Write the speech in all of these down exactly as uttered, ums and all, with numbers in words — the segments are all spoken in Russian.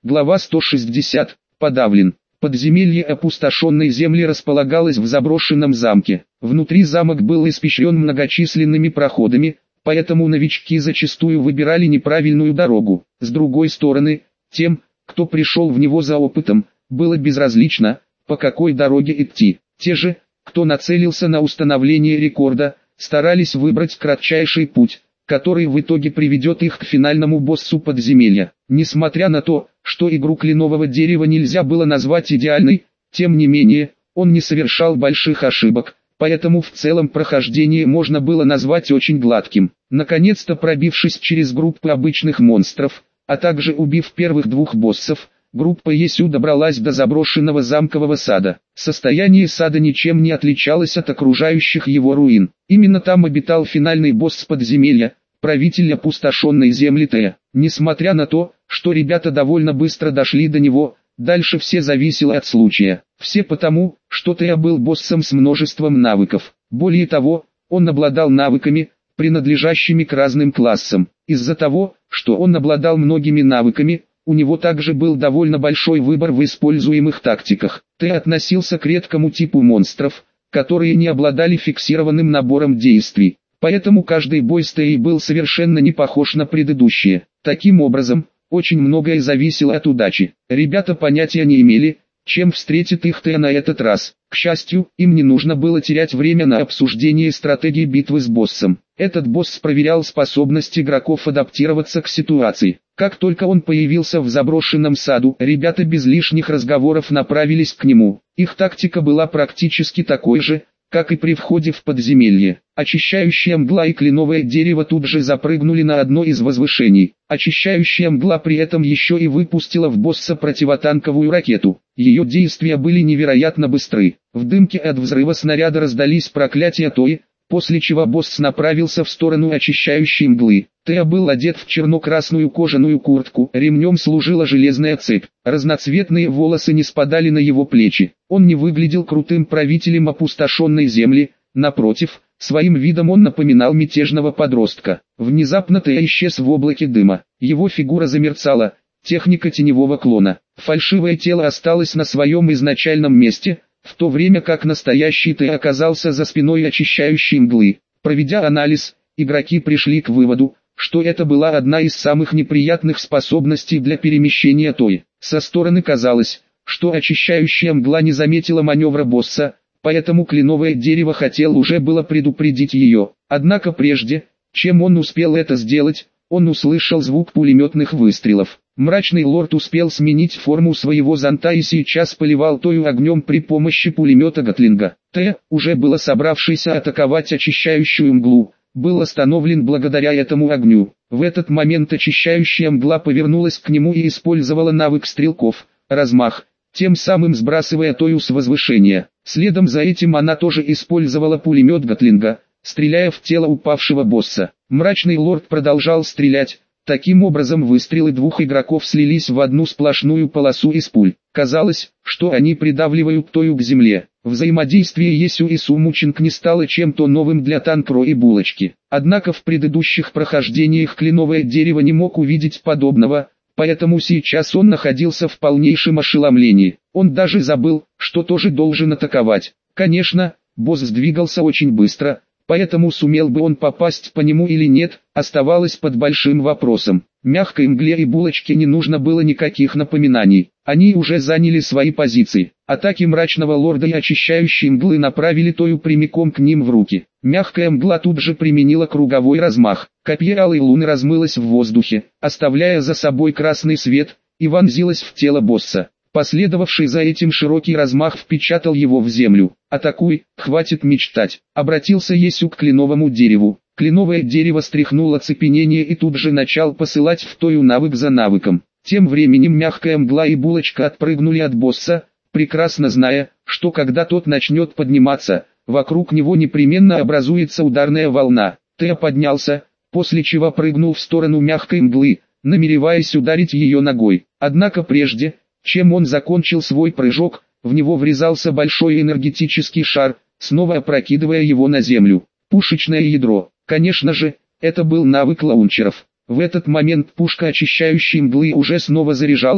Глава сто шестьдесят. Подавлен. Подземелье опустошенной земли располагалось в заброшенном замке. Внутри замок был испещрен многочисленными проходами, поэтому новички зачастую выбирали неправильную дорогу. С другой стороны, тем, кто пришел в него за опытом, было безразлично, по какой дороге идти. Те же, кто нацелился на установление рекорда, старались выбрать кратчайший путь, который в итоге приведет их к финальному боссу подземелья. Несмотря на то, что игру кленового дерева нельзя было назвать идеальной, тем не менее, он не совершал больших ошибок, поэтому в целом прохождение можно было назвать очень гладким. Наконец-то пробившись через группу обычных монстров, а также убив первых двух боссов, группа Есю добралась до заброшенного замкового сада. Состояние сада ничем не отличалось от окружающих его руин. Именно там обитал финальный босс подземелья, правитель опустошенной земли Тея. Несмотря на то, что ребята довольно быстро дошли до него, дальше все зависело от случая. Все потому, что Тея был боссом с множеством навыков. Более того, он обладал навыками, принадлежащими к разным классам. Из-за того, что он обладал многими навыками, у него также был довольно большой выбор в используемых тактиках. Т относился к редкому типу монстров, которые не обладали фиксированным набором действий. Поэтому каждый бой с Т был совершенно не похож на предыдущие. Таким образом, очень многое зависело от удачи. Ребята понятия не имели, чем встретит их Т на этот раз. К счастью, им не нужно было терять время на обсуждение стратегии битвы с боссом. Этот босс проверял способность игроков адаптироваться к ситуации. Как только он появился в заброшенном саду, ребята без лишних разговоров направились к нему. Их тактика была практически такой же, как и при входе в подземелье. Очищающая мгла и кленовое дерево тут же запрыгнули на одно из возвышений. Очищающая мгла при этом еще и выпустила в босса противотанковую ракету. Ее действия были невероятно быстры. В дымке от взрыва снаряда раздались проклятия Тои, после чего босс направился в сторону очищающей мглы. Тея был одет в черно-красную кожаную куртку, ремнем служила железная цепь. Разноцветные волосы не спадали на его плечи. Он не выглядел крутым правителем опустошенной земли, напротив, своим видом он напоминал мятежного подростка. Внезапно Тея исчез в облаке дыма. Его фигура замерцала, техника теневого клона. Фальшивое тело осталось на своем изначальном месте, в то время как настоящий Т оказался за спиной очищающей мглы. Проведя анализ, игроки пришли к выводу, что это была одна из самых неприятных способностей для перемещения Тои. Со стороны казалось, что очищающая мгла не заметила маневра босса, поэтому кленовое дерево хотел уже было предупредить ее. Однако прежде, чем он успел это сделать, он услышал звук пулеметных выстрелов. Мрачный лорд успел сменить форму своего зонта и сейчас поливал Тою огнем при помощи пулемета Гатлинга. Т, уже было собравшийся атаковать очищающую мглу, был остановлен благодаря этому огню. В этот момент очищающая мгла повернулась к нему и использовала навык стрелков, размах, тем самым сбрасывая Тою с возвышения. Следом за этим она тоже использовала пулемет Гатлинга, стреляя в тело упавшего босса. Мрачный лорд продолжал стрелять. Таким образом выстрелы двух игроков слились в одну сплошную полосу из пуль. Казалось, что они придавливают Тою к земле. Взаимодействие Есю и Сумучинг не стало чем-то новым для Танкро и Булочки. Однако в предыдущих прохождениях кленовое дерево не мог увидеть подобного, поэтому сейчас он находился в полнейшем ошеломлении. Он даже забыл, что тоже должен атаковать. Конечно, босс сдвигался очень быстро, поэтому сумел бы он попасть по нему или нет, оставалось под большим вопросом. Мягкой мгле и Булочке не нужно было никаких напоминаний. Они уже заняли свои позиции. Атаки мрачного лорда и очищающей мглы направили Тою прямиком к ним в руки. Мягкая мгла тут же применила круговой размах. Копье алой луны размылось в воздухе, оставляя за собой красный свет, и вонзилось в тело босса. Последовавший за этим широкий размах впечатал его в землю. «Атакуй, хватит мечтать», — обратился Есю к кленовому дереву. Кленовое дерево стряхнуло цепенение и тут же начал посылать в Тою навык за навыком. Тем временем мягкая мгла и Булочка отпрыгнули от босса, прекрасно зная, что когда тот начнет подниматься, вокруг него непременно образуется ударная волна. Т поднялся, после чего прыгнул в сторону мягкой мглы, намереваясь ударить ее ногой. Однако прежде, чем он закончил свой прыжок, в него врезался большой энергетический шар, снова опрокидывая его на землю. Пушечное ядро. Конечно же, это был навык лаунчеров. В этот момент пушка очищающей мглы уже снова заряжалась,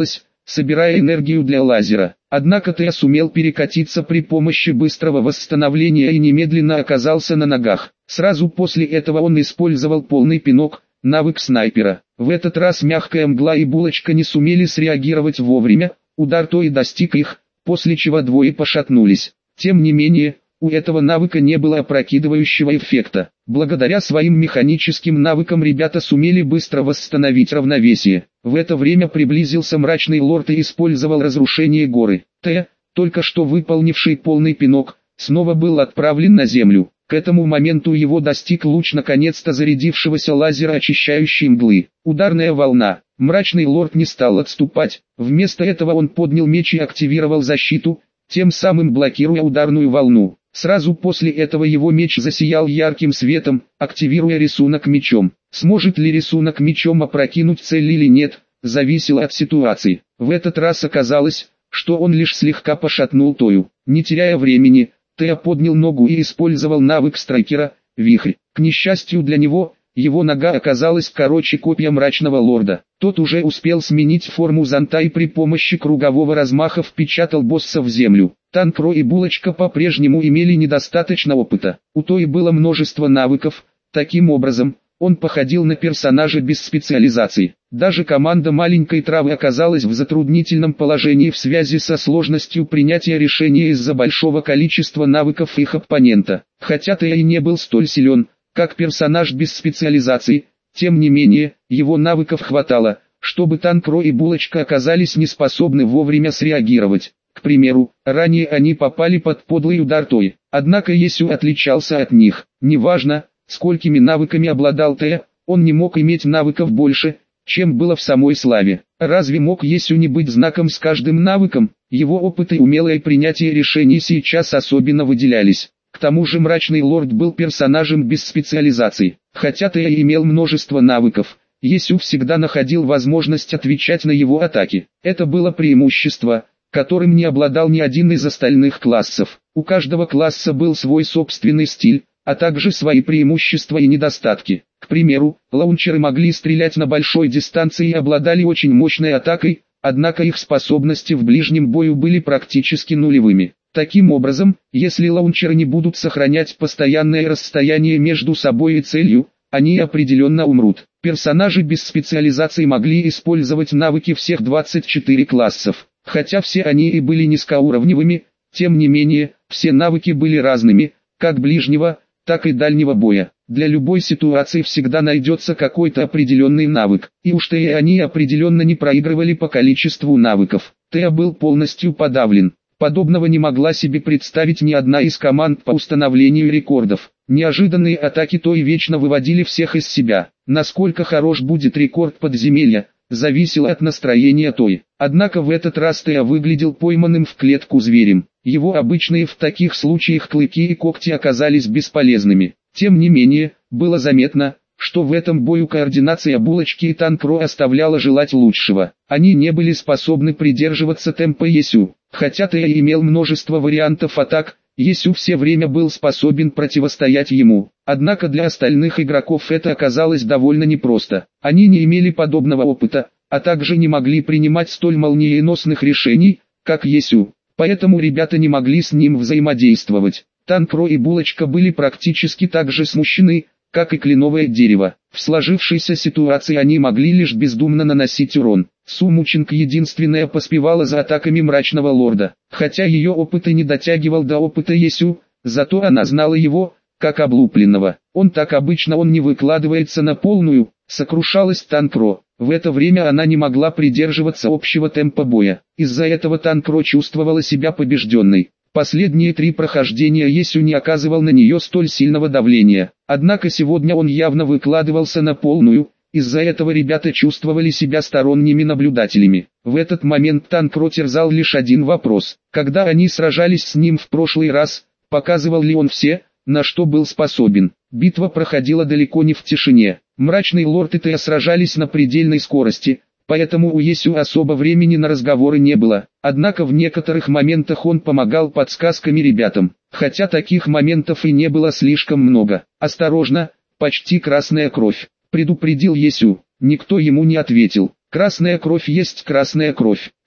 собирая энергию для лазера. Однако Тео сумел перекатиться при помощи быстрого восстановления и немедленно оказался на ногах. Сразу после этого он использовал полный пинок, навык снайпера. В этот раз мягкая мгла и булочка не сумели среагировать вовремя, удар Тои достиг их, после чего двое пошатнулись. Тем не менее, у этого навыка не было опрокидывающего эффекта. Благодаря своим механическим навыкам ребята сумели быстро восстановить равновесие. В это время приблизился мрачный лорд и использовал разрушение горы. Тео, только что выполнивший полный пинок, снова был отправлен на землю. К этому моменту его достиг луч наконец-то зарядившегося лазера очищающей мглы. Ударная волна. Мрачный лорд не стал отступать, вместо этого он поднял меч и активировал защиту, тем самым блокируя ударную волну. Сразу после этого его меч засиял ярким светом, активируя рисунок мечом. Сможет ли рисунок мечом опрокинуть цель или нет, зависело от ситуации. В этот раз оказалось, что он лишь слегка пошатнул Тою. Не теряя времени, Тео поднял ногу и использовал навык страйкера, вихрь. К несчастью для него, его нога оказалась короче копья мрачного лорда. Тот уже успел сменить форму зонта и при помощи кругового размаха впечатал босса в землю. Танкро и Булочка по-прежнему имели недостаточно опыта. У Тои было множество навыков, таким образом, он походил на персонажа без специализации. Даже команда маленькой травы оказалась в затруднительном положении в связи со сложностью принятия решения из-за большого количества навыков их оппонента. Хотя Тео и не был столь силен, как персонаж без специализации, тем не менее, его навыков хватало, чтобы Танкро и Булочка оказались неспособны вовремя среагировать. К примеру, ранее они попали под подлый удар Тои, однако Есю отличался от них. Неважно, сколькими навыками обладал Тео, он не мог иметь навыков больше, чем было в самой славе. Разве мог Есю не быть знаком с каждым навыком? Его опыт и умелое принятие решений сейчас особенно выделялись. К тому же мрачный лорд был персонажем без специализации. Хотя Тео имел множество навыков, Есю всегда находил возможность отвечать на его атаки. Это было преимущество, которым не обладал ни один из остальных классов. У каждого класса был свой собственный стиль, а также свои преимущества и недостатки. К примеру, лаунчеры могли стрелять на большой дистанции и обладали очень мощной атакой, однако их способности в ближнем бою были практически нулевыми. Таким образом, если лаунчеры не будут сохранять постоянное расстояние между собой и целью, они определенно умрут. Персонажи без специализации могли использовать навыки всех двадцати четырёх классов. Хотя все они и были низкоуровневыми, тем не менее, все навыки были разными, как ближнего, так и дальнего боя. Для любой ситуации всегда найдется какой-то определенный навык, и уж Тео они определенно не проигрывали по количеству навыков. Тео был полностью подавлен. Подобного не могла себе представить ни одна из команд по установлению рекордов. Неожиданные атаки Тои вечно выводили всех из себя. Насколько хорош будет рекорд подземелья, зависело от настроения Тои. Однако в этот раз Тео выглядел пойманным в клетку зверем. Его обычные в таких случаях клыки и когти оказались бесполезными. Тем не менее, было заметно, что в этом бою координация Булочки и Танкро оставляла желать лучшего. Они не были способны придерживаться темпа Есю. Хотя Тео имел множество вариантов атак, Есю все время был способен противостоять ему. Однако для остальных игроков это оказалось довольно непросто. Они не имели подобного опыта, а также не могли принимать столь молниеносных решений, как Есю. Поэтому ребята не могли с ним взаимодействовать. Танкро и Булочка были практически так же смущены, как и кленовое дерево. В сложившейся ситуации они могли лишь бездумно наносить урон. Сумученко единственная поспевала за атаками мрачного лорда. Хотя ее опыт и не дотягивал до опыта Есю, зато она знала его, как облупленного. Он так обычно он не выкладывается на полную, сокрушалась Танкро. В это время она не могла придерживаться общего темпа боя. Из-за этого Танкро чувствовала себя побежденной. Последние три прохождения Есю не оказывал на нее столь сильного давления. Однако сегодня он явно выкладывался на полную, из-за этого ребята чувствовали себя сторонними наблюдателями. В этот момент Танкро терзал лишь один вопрос. Когда они сражались с ним в прошлый раз, показывал ли он все, на что был способен? Битва проходила далеко не в тишине. Мрачный лорд и Тео сражались на предельной скорости, поэтому у Есю особо времени на разговоры не было. Однако в некоторых моментах он помогал подсказками ребятам, хотя таких моментов и не было слишком много. «Осторожно, почти красная кровь», — предупредил Есю. Никто ему не ответил. «Красная кровь есть красная кровь»,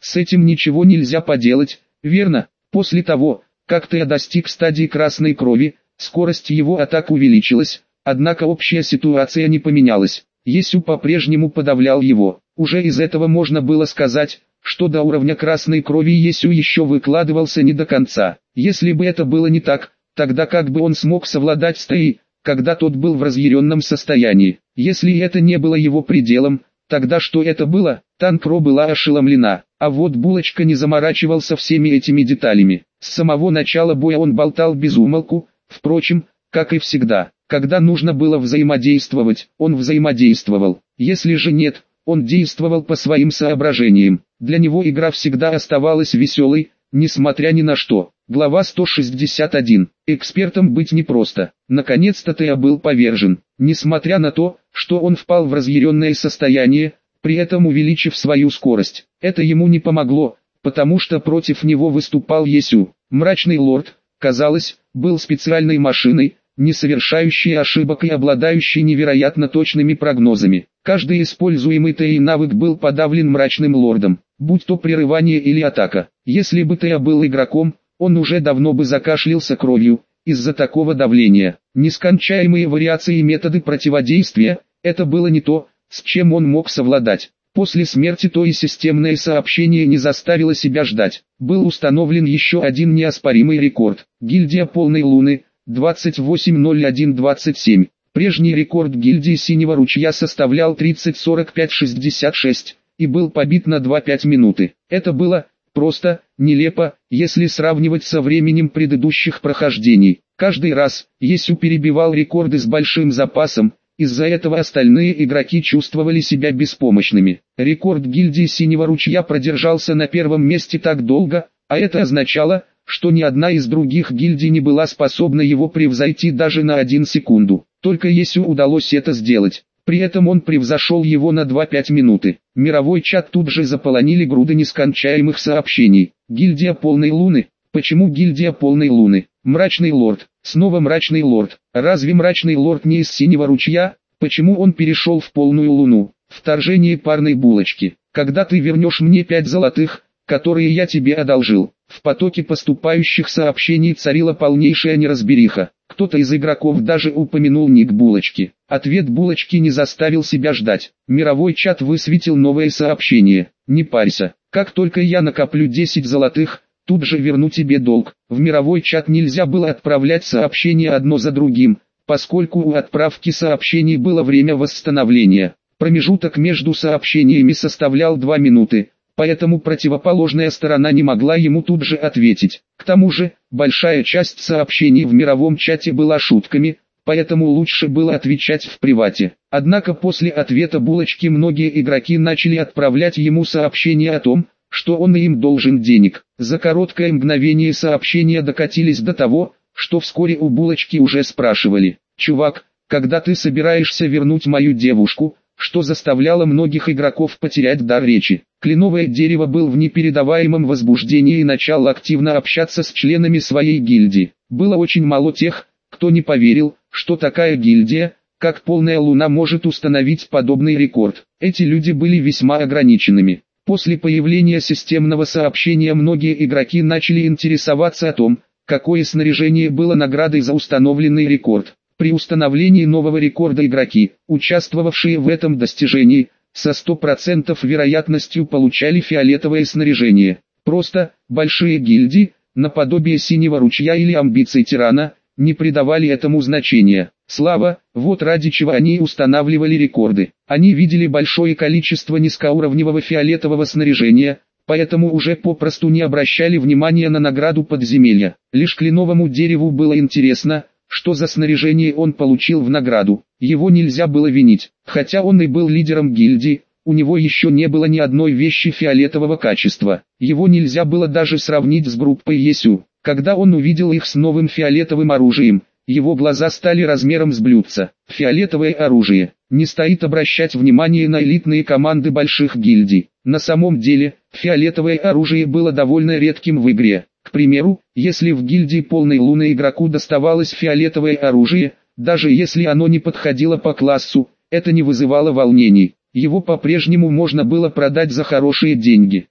С этим ничего нельзя поделать, верно? После того, как Тео достиг стадии красной крови, скорость его атак увеличилась, однако общая ситуация не поменялась. Есю по-прежнему подавлял его. Уже из этого можно было сказать, что до уровня красной крови Есю еще выкладывался не до конца. Если бы это было не так, тогда как бы он смог совладать с Тео, когда тот был в разъяренном состоянии? Если это не было его пределом, тогда что это было? Танкро была ошеломлена, а вот Булочка не заморачивался всеми этими деталями. С самого начала боя он болтал без умолку, впрочем, как и всегда. Когда нужно было взаимодействовать, он взаимодействовал. Если же нет, он действовал по своим соображениям. Для него игра всегда оставалась веселой, несмотря ни на что. Глава сто шестьдесят один. Экспертом быть непросто. Наконец-то Тео был повержен. Несмотря на то, что он впал в разъяренное состояние, при этом увеличив свою скорость. Это ему не помогло, потому что против него выступал Есю. Мрачный лорд, казалось, был специальной машиной, не совершающей ошибок и обладающей невероятно точными прогнозами. Каждый используемый Тео навык был подавлен мрачным лордом, будь то прерывание или атака. Если бы Тео был игроком, он уже давно бы закашлялся кровью, из-за такого давления. Нескончаемые вариации и методы противодействия – это было не то, с чем он мог совладать. После смерти Тео и системное сообщение не заставило себя ждать. Был установлен еще один неоспоримый рекорд. Гильдия Полной Луны, двадцать восемь ноль один двадцать семь. Прежний рекорд гильдии Синего Ручья составлял тридцать сорок пять шестьдесят шесть, и был побит на два-пять минуты. Это было просто нелепо, если сравнивать со временем предыдущих прохождений. Каждый раз Есю перебивал рекорды с большим запасом, из-за этого остальные игроки чувствовали себя беспомощными. Рекорд гильдии Синего Ручья продержался на первом месте так долго, а это означало, что ни одна из других гильдий не была способна его превзойти даже на одну секунду. Только Есю удалось это сделать. При этом он превзошел его на два-пять минуты. Мировой чат тут же заполонили груды нескончаемых сообщений. Гильдия Полной Луны? Почему гильдия Полной Луны? Мрачный лорд. Снова мрачный лорд. Разве мрачный лорд не из Синего Ручья? Почему он перешел в Полную Луну? Вторжение парной булочки. Когда ты вернешь мне пять золотых, которые я тебе одолжил? В потоке поступающих сообщений царила полнейшая неразбериха. Кто-то из игроков даже упомянул ник Булочки. Ответ Булочки не заставил себя ждать. Мировой чат высветил новое сообщение. Не парься, как только я накоплю десять золотых, тут же верну тебе долг. В мировой чат нельзя было отправлять сообщения одно за другим, поскольку у отправки сообщений было время восстановления. Промежуток между сообщениями составлял две минуты. Поэтому противоположная сторона не могла ему тут же ответить. К тому же, большая часть сообщений в мировом чате была шутками, поэтому лучше было отвечать в привате. Однако после ответа Булочки многие игроки начали отправлять ему сообщения о том, что он им должен денег. За короткое мгновение сообщения докатились до того, что вскоре у Булочки уже спрашивали: «Чувак, когда ты собираешься вернуть мою девушку?» Что заставляло многих игроков потерять дар речи. Кленовое дерево был в непередаваемом возбуждении и начал активно общаться с членами своей гильдии. Было очень мало тех, кто не поверил, что такая гильдия, как Полная Луна, может установить подобный рекорд. Эти люди были весьма ограниченными. После появления системного сообщения многие игроки начали интересоваться о том, какое снаряжение было наградой за установленный рекорд. При установлении нового рекорда игроки, участвовавшие в этом достижении, со сто процентов вероятностью получали фиолетовое снаряжение. Просто, большие гильдии, наподобие Синего Ручья или амбиций Тирана, не придавали этому значения. Слава, вот ради чего они устанавливали рекорды. Они видели большое количество низкоуровневого фиолетового снаряжения, поэтому уже попросту не обращали внимания на награду подземелья. Лишь кленовому дереву было интересно, что за снаряжение он получил в награду. Его нельзя было винить. Хотя он и был лидером гильдии, у него еще не было ни одной вещи фиолетового качества. Его нельзя было даже сравнить с группой Есю. Когда он увидел их с новым фиолетовым оружием, его глаза стали размером с блюдца. Фиолетовое оружие. Не стоит обращать внимание на элитные команды больших гильдий. На самом деле, фиолетовое оружие было довольно редким в игре. К примеру, если в гильдии Полной Луны игроку доставалось фиолетовое оружие, даже если оно не подходило по классу, это не вызывало волнений. Его по-прежнему можно было продать за хорошие деньги.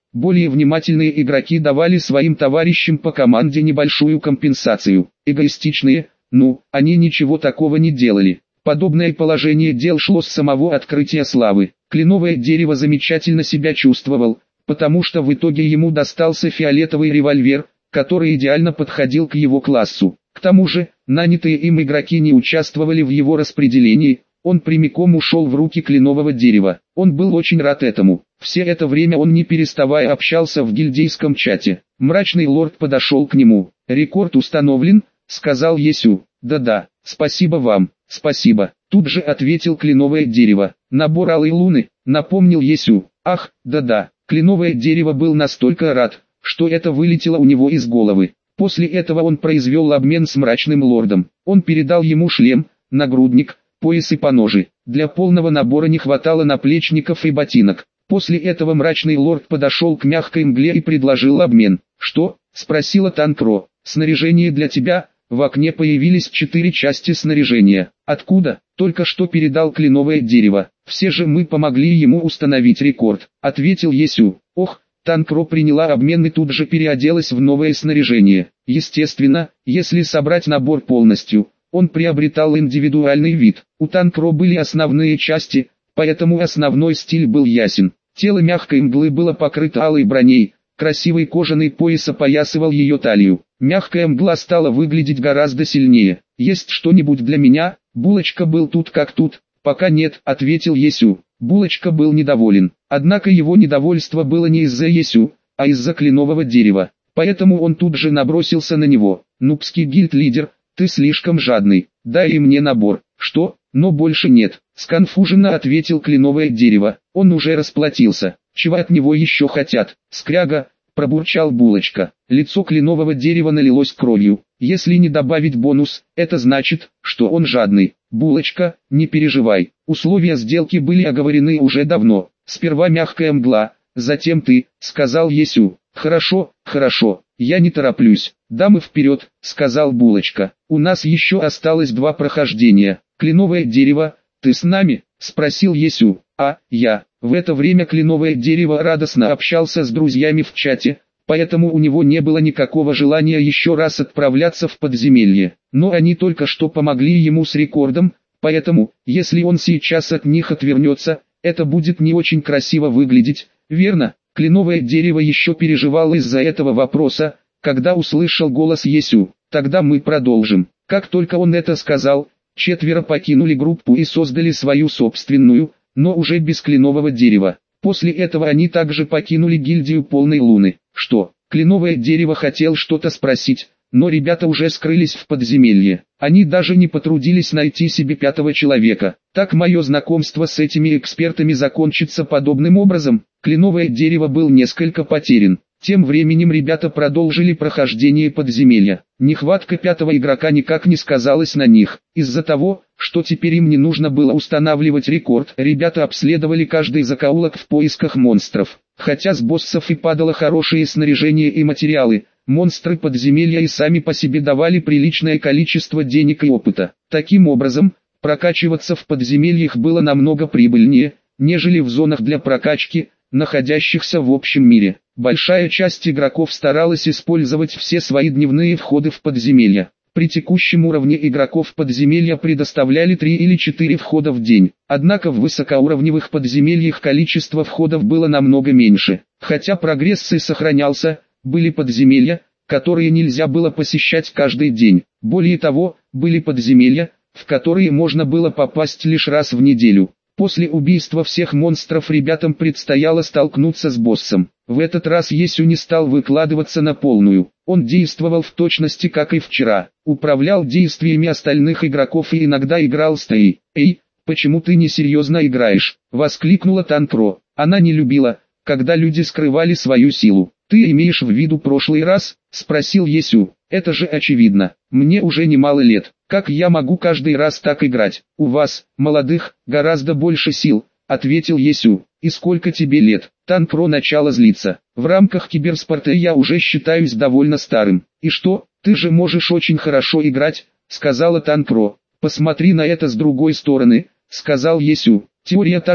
Более внимательные игроки давали своим товарищам по команде небольшую компенсацию. Эгоистичные, ну, они ничего такого не делали. Подобное положение дел шло с самого открытия славы. Кленовое дерево замечательно себя чувствовал, потому что в итоге ему достался фиолетовый револьвер, который идеально подходил к его классу. К тому же, нанятые им игроки не участвовали в его распределении, он прямиком ушел в руки кленового дерева. Он был очень рад этому. Все это время он не переставая общался в гильдейском чате. Мрачный лорд подошел к нему. «Рекорд установлен», — сказал Есю. «Да-да, спасибо вам, спасибо», — тут же ответил кленовое дерево. «Набор алой луны», — напомнил Есю. «Ах, да-да». Кленовое дерево был настолько рад, что это вылетело у него из головы. После этого он произвел обмен с мрачным лордом. Он передал ему шлем, нагрудник, пояс и поножи. Для полного набора не хватало наплечников и ботинок. После этого мрачный лорд подошел к мягкой мгле и предложил обмен. «Что?» — спросила Танкро. «Снаряжение для тебя». В окне появились четыре части снаряжения. «Откуда?» «Только что передал кленовое дерево. Все же мы помогли ему установить рекорд», — ответил Есю. «Ох». Танкро приняла обмен и тут же переоделась в новое снаряжение. Естественно, если собрать набор полностью, он приобретал индивидуальный вид. У Танкро были основные части, поэтому основной стиль был ясен. Тело мягкой мглы было покрыто алой броней, красивый кожаный пояс опоясывал ее талию. Мягкая мгла стала выглядеть гораздо сильнее. «Есть что-нибудь для меня?» «Булочка был тут как тут». «Пока нет», — ответил Есю. Булочка был недоволен. Однако его недовольство было не из-за Есю, а из-за кленового дерева. Поэтому он тут же набросился на него. «Нубский гильд-лидер, ты слишком жадный. Дай и мне набор». «Что? Но больше нет», — сконфуженно ответил кленовое дерево. Он уже расплатился. «Чего от него еще хотят?» «Скряга», — пробурчал Булочка. Лицо кленового дерева налилось кровью. «Если не добавить бонус, это значит, что он жадный». «Булочка, не переживай. Условия сделки были оговорены уже давно. Сперва мягкая мгла, затем ты», — сказал Есю. «Хорошо, хорошо, я не тороплюсь. Дамы вперед», — сказал Булочка. «У нас еще осталось два прохождения». «Кленовое дерево, ты с нами?» — спросил Есю. «А, я». В это время кленовое дерево радостно общался с друзьями в чате, поэтому у него не было никакого желания еще раз отправляться в подземелье. Но они только что помогли ему с рекордом, поэтому, если он сейчас от них отвернется, это будет не очень красиво выглядеть, верно? Кленовое дерево еще переживало из-за этого вопроса, когда услышал голос Есю. «Тогда мы продолжим». Как только он это сказал, четверо покинули группу и создали свою собственную, но уже без кленового дерева. После этого они также покинули гильдию полной луны. «Что?» Кленовое дерево хотел что-то спросить, но ребята уже скрылись в подземелье. Они даже не потрудились найти себе пятого человека. Так мое знакомство с этими экспертами закончится подобным образом. Кленовое дерево был несколько потерян. Тем временем ребята продолжили прохождение подземелья. Нехватка пятого игрока никак не сказалась на них. Из-за того, что теперь им не нужно было устанавливать рекорд, ребята обследовали каждый закоулок в поисках монстров. Хотя с боссов и падало хорошее снаряжение и материалы, монстры подземелья и сами по себе давали приличное количество денег и опыта. Таким образом, прокачиваться в подземельях было намного прибыльнее, нежели в зонах для прокачки, находящихся в общем мире. Большая часть игроков старалась использовать все свои дневные входы в подземелья. При текущем уровне игроков подземелья предоставляли три или четыре входа в день. Однако в высокоуровневых подземельях количество входов было намного меньше. Хотя прогресс и сохранялся, были подземелья, которые нельзя было посещать каждый день. Более того, были подземелья, в которые можно было попасть лишь раз в неделю. После убийства всех монстров ребятам предстояло столкнуться с боссом. В этот раз Есю не стал выкладываться на полную. Он действовал в точности как и вчера. Управлял действиями остальных игроков и иногда играл с Тей. «Эй, почему ты несерьезно играешь?» — воскликнула Танкро. Она не любила, когда люди скрывали свою силу. «Ты имеешь в виду прошлый раз?» — спросил Есю. «Это же очевидно. Мне уже немало лет. Как я могу каждый раз так играть? У вас, молодых, гораздо больше сил», — ответил Есю. «И сколько тебе лет?» Танкро начала злиться. «В рамках киберспорта я уже считаюсь довольно старым». «И что, ты же можешь очень хорошо играть», — сказала Танкро. «Посмотри на это с другой стороны», — сказал Есю. «Теория та же,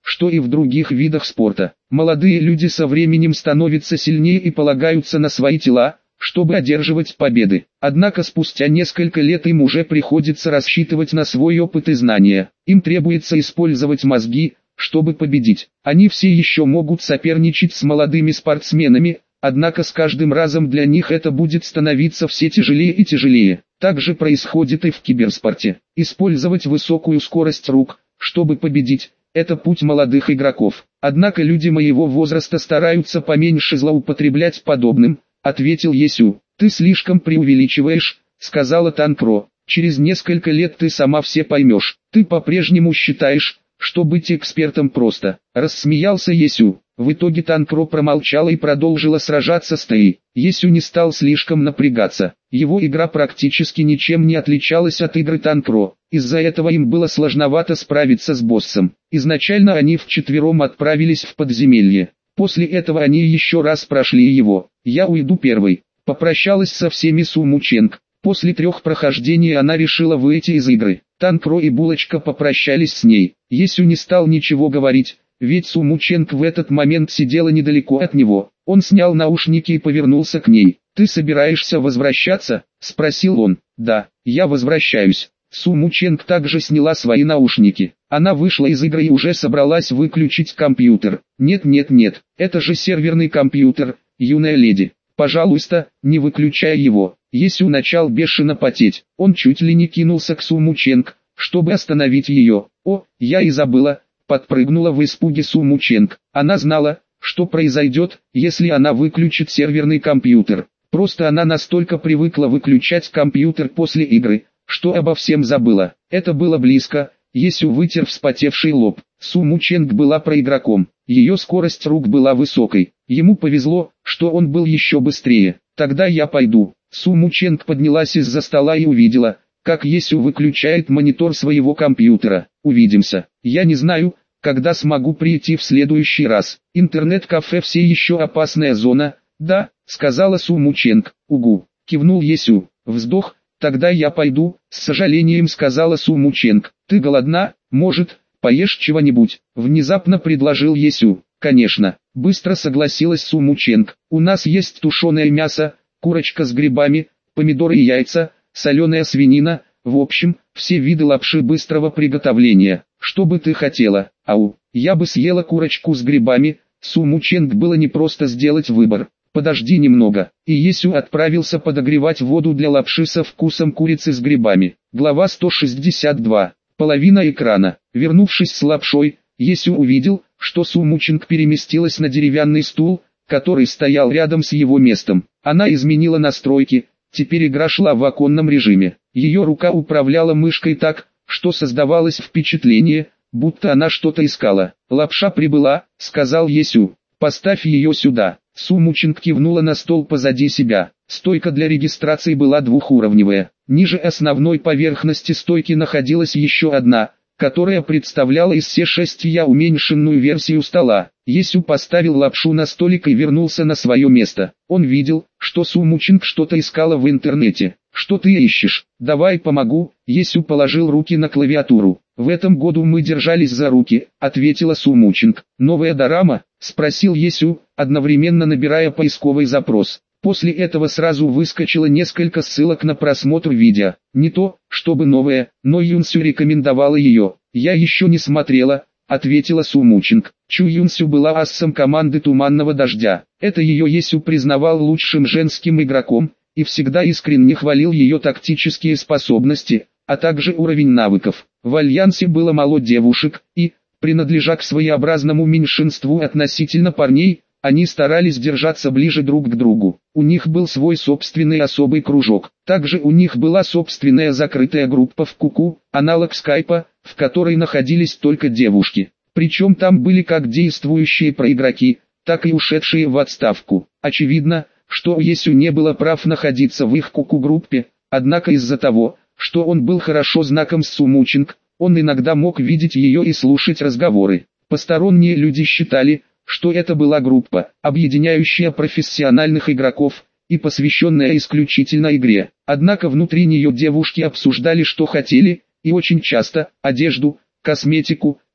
что и в других видах спорта. Молодые люди со временем становятся сильнее и полагаются на свои тела, чтобы одерживать победы. Однако спустя несколько лет им уже приходится рассчитывать на свой опыт и знания. Им требуется использовать мозги, чтобы победить. Они все еще могут соперничать с молодыми спортсменами, однако с каждым разом для них это будет становиться все тяжелее и тяжелее. Так же происходит и в киберспорте. Использовать высокую скорость рук, чтобы победить, это путь молодых игроков. Однако люди моего возраста стараются поменьше злоупотреблять подобным, ответил Есю. Ты слишком преувеличиваешь, сказала Танпро. Через несколько лет ты сама все поймешь. Ты по-прежнему считаешь, что быть экспертом просто. Рассмеялся Есю. В итоге Танпро промолчала и продолжила сражаться с Тей. Есю не стал слишком напрягаться. Его игра практически ничем не отличалась от игры Танпро. Из-за этого им было сложновато справиться с боссом. Изначально они вчетвером отправились в подземелье. После этого они еще раз прошли его. Я уйду первой. Попрощалась со всеми Су Мученг. После трех прохождений она решила выйти из игры. Танпро и Булочка попрощались с ней. Есю не стал ничего говорить, ведь Су Мученг в этот момент сидела недалеко от него. Он снял наушники и повернулся к ней. «Ты собираешься возвращаться?» – спросил он. «Да, я возвращаюсь». Су Мученг также сняла свои наушники. Она вышла из игры и уже собралась выключить компьютер. «Нет, нет, нет, это же серверный компьютер, юная леди. Пожалуйста, не выключай его». Есю начал бешено потеть. Он чуть ли не кинулся к Су Мученг, чтобы остановить ее. «О, я и забыла», — подпрыгнула в испуге Су Мученг. Она знала, что произойдет, если она выключит серверный компьютер. Просто она настолько привыкла выключать компьютер после игры, что обо всем забыла. Это было близко. Есю вытер вспотевший лоб. Су Мученг была проигроком. Ее скорость рук была высокой. Ему повезло, что он был еще быстрее. «Тогда я пойду». Су Мученг поднялась из-за стола и увидела, как Есю выключает монитор своего компьютера. «Увидимся. Я не знаю, когда смогу прийти в следующий раз. Интернет-кафе все еще опасная зона». «Да», — сказала Су Мученг. «Угу», — кивнул Есю. Вздох. «Тогда я пойду», — с сожалением сказала Су Мученг. «Ты голодна? Может, поешь чего-нибудь?» — внезапно предложил Есю. «Конечно», — быстро согласилась Су Мученг. «У нас есть тушеное мясо, курочка с грибами, помидоры и яйца, соленая свинина, в общем, все виды лапши быстрого приготовления. Что бы ты хотела?» «Ау, я бы съела курочку с грибами». Су Мученг было непросто сделать выбор. «Подожди немного». И Есю отправился подогревать воду для лапши со вкусом курицы с грибами. Глава сто шестьдесят два. Половина экрана. Вернувшись с лапшой, Есю увидел, что Су Мученг переместилась на деревянный стул, который стоял рядом с его местом. Она изменила настройки, теперь игра шла в оконном режиме. Ее рука управляла мышкой так, что создавалось впечатление, будто она что-то искала. «Лапша прибыла», — сказал Есю. «Поставь ее сюда». Су Мученг кивнула на стол позади себя. Стойка для регистрации была двухуровневая. Ниже основной поверхности стойки находилась еще одна, которая представляла из Си шесть я уменьшенную версию стола. Есю поставил лапшу на столик и вернулся на свое место. Он видел, что Су Мученг что-то искала в интернете. «Что ты ищешь? Давай помогу». Есю положил руки на клавиатуру. «В этом году мы держались за руки», — ответила Су Мученг. «Новая дорама?» — спросил Есю, одновременно набирая поисковый запрос. После этого сразу выскочило несколько ссылок на просмотр видео. Не то, чтобы новое, но Юнсю рекомендовала ее. «Я еще не смотрела», — ответила Су Мученг. Чу Юнсю была ассом команды Туманного Дождя. Это ее Есю признавал лучшим женским игроком, и всегда искренне хвалил ее тактические способности, а также уровень навыков. В Альянсе было мало девушек, и, принадлежа к своеобразному меньшинству относительно парней, они старались держаться ближе друг к другу. У них был свой собственный особый кружок. Также у них была собственная закрытая группа в Куку, аналог скайпа, в которой находились только девушки. Причем там были как действующие проигроки, так и ушедшие в отставку. Очевидно, что Есю не было прав находиться в их Куку-группе, однако из-за того, что он был хорошо знаком с Су Мученг, он иногда мог видеть ее и слушать разговоры. Посторонние люди считали, что это была группа, объединяющая профессиональных игроков, и посвященная исключительно игре. Однако внутри нее девушки обсуждали что хотели, и очень часто, одежду, косметику,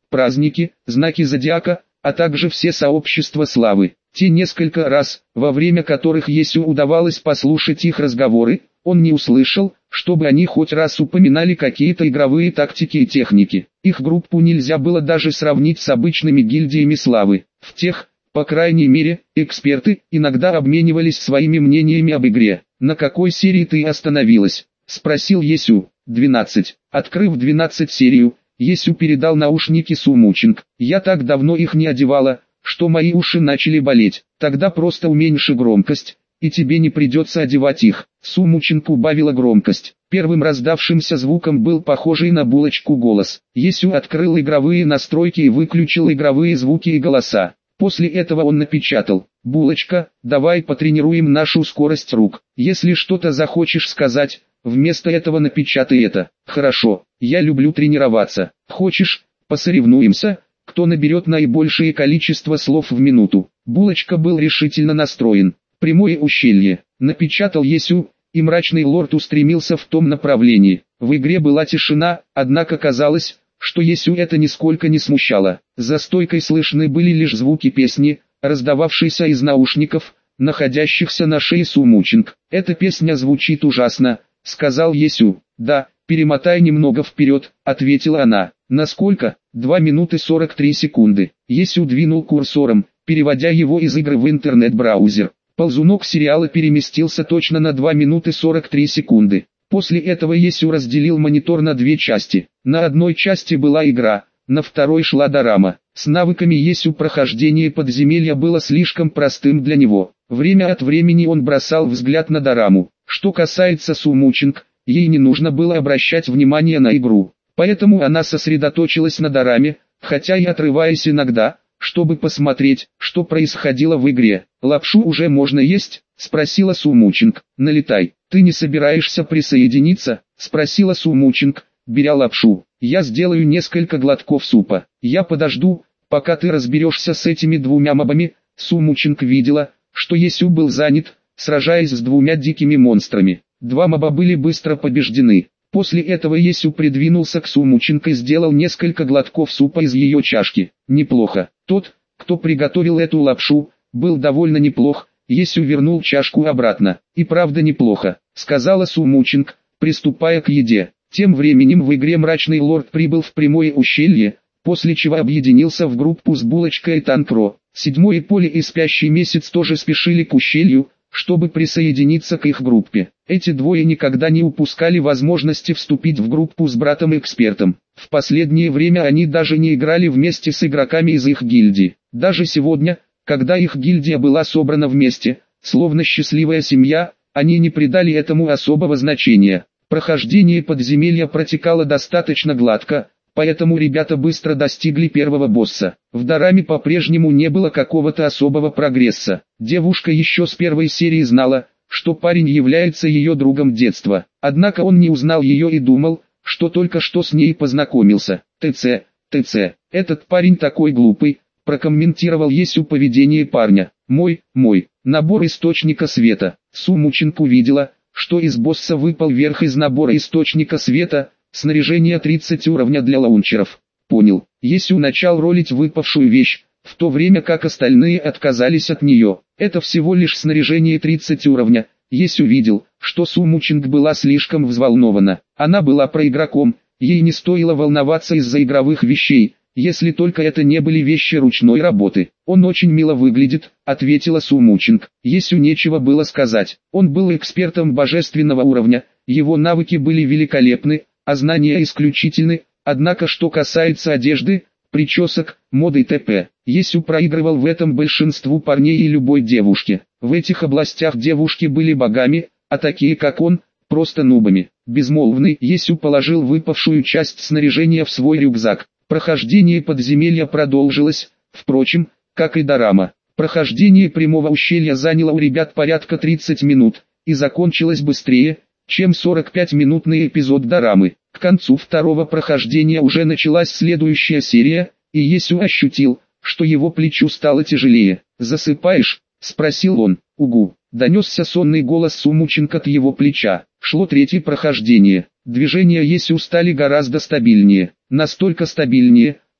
праздники, знаки зодиака, а также все сообщества славы. Те несколько раз, во время которых Есю удавалось послушать их разговоры, он не услышал, чтобы они хоть раз упоминали какие-то игровые тактики и техники. Их группу нельзя было даже сравнить с обычными гильдиями славы. В тех, по крайней мере, эксперты иногда обменивались своими мнениями об игре. «На какой серии ты остановилась?» – спросил Есю. двенадцать. Открыв двенадцать серию, Есю передал наушники Сумучинг. «Я так давно их не одевала, что мои уши начали болеть. Тогда просто уменьши громкость, и тебе не придется одевать их». Сумучинг убавила громкость. Первым раздавшимся звуком был похожий на булочку голос. Есю открыл игровые настройки и выключил игровые звуки и голоса. После этого он напечатал: «Булочка, давай потренируем нашу скорость рук. Если что-то захочешь сказать, вместо этого напечатай это». «Хорошо, я люблю тренироваться. Хочешь, посоревнуемся, кто наберет наибольшее количество слов в минуту?» Булочка был решительно настроен. «Прямое ущелье», напечатал Есю, и мрачный лорд устремился в том направлении. В игре была тишина, однако казалось, что Есю это нисколько не смущало. За стойкой слышны были лишь звуки песни, раздававшейся из наушников, находящихся на шее Сумучинг. «Эта песня звучит ужасно», — сказал Есю. «Да, перемотай немного вперед», — ответила она. «Насколько?» «два минуты сорок три секунды». Есю двинул курсором, переводя его из игры в интернет-браузер. Ползунок сериала переместился точно на два минуты сорок три секунды. После этого Есю разделил монитор на две части. На одной части была игра, на второй шла дорама. С навыками Есю прохождение подземелья было слишком простым для него. Время от времени он бросал взгляд на дораму. Что касается Сумучинг, ей не нужно было обращать внимание на игру. Поэтому она сосредоточилась на дораме, хотя и отрываясь иногда, чтобы посмотреть, что происходило в игре. «Лапшу уже можно есть?» – спросила Сумучинг. «Налетай. Ты не собираешься присоединиться?» – спросила Сумучинг, беря лапшу. «Я сделаю несколько глотков супа. Я подожду, пока ты разберешься с этими двумя мобами». Сумучинг видела, что Есю был занят, сражаясь с двумя дикими монстрами. Два моба были быстро побеждены. После этого Есю придвинулся к Сумучинг и сделал несколько глотков супа из ее чашки. «Неплохо. Тот, кто приготовил эту лапшу, был довольно неплох». Есю вернул чашку обратно. «И правда неплохо», — сказала Сумучинг, приступая к еде. Тем временем в игре Мрачный Лорд прибыл в прямое ущелье, после чего объединился в группу с Булочкой и Танкро. Седьмое поле и Спящий Месяц тоже спешили к ущелью, чтобы присоединиться к их группе. Эти двое никогда не упускали возможности вступить в группу с братом-экспертом. В последнее время они даже не играли вместе с игроками из их гильдии. Даже сегодня, когда их гильдия была собрана вместе, словно счастливая семья, они не придали этому особого значения. Прохождение подземелья протекало достаточно гладко, поэтому ребята быстро достигли первого босса. В дораме по-прежнему не было какого-то особого прогресса. Девушка еще с первой серии знала, что парень является ее другом детства. Однако он не узнал ее и думал, что только что с ней познакомился. «ТЦ, ТЦ, этот парень такой глупый», прокомментировал Есю поведение парня. «Мой, мой, набор источника света». Сумучинг увидела, что из босса выпал верх из набора источника света, снаряжение тридцать уровня для лаунчеров. Понял. Есю начал ролить выпавшую вещь, в то время как остальные отказались от нее. Это всего лишь снаряжение тридцать уровня. Есю видел, что Сумучинг была слишком взволнована. Она была проигроком, ей не стоило волноваться из-за игровых вещей, если только это не были вещи ручной работы. «Он очень мило выглядит», — ответила Сумучинг. Есю нечего было сказать. Он был экспертом божественного уровня, его навыки были великолепны, а знания исключительны. Однако что касается одежды, причесок, моды и т.п., Есю проигрывал в этом большинству парней и любой девушке. В этих областях девушки были богами, а такие как он, просто нубами. Безмолвный Есю положил выпавшую часть снаряжения в свой рюкзак. Прохождение подземелья продолжилось, впрочем, как и дорама. Прохождение прямого ущелья заняло у ребят порядка тридцать минут, и закончилось быстрее, чем сорок пять минутный эпизод дорамы. К концу второго прохождения уже началась следующая серия, и Есю ощутил, что его плечу стало тяжелее. «Засыпаешь?» – спросил он. «Угу», – донесся сонный голос Сумучинг от его плеча. Шло третье прохождение. Движения Есю стали гораздо стабильнее. Настолько стабильнее,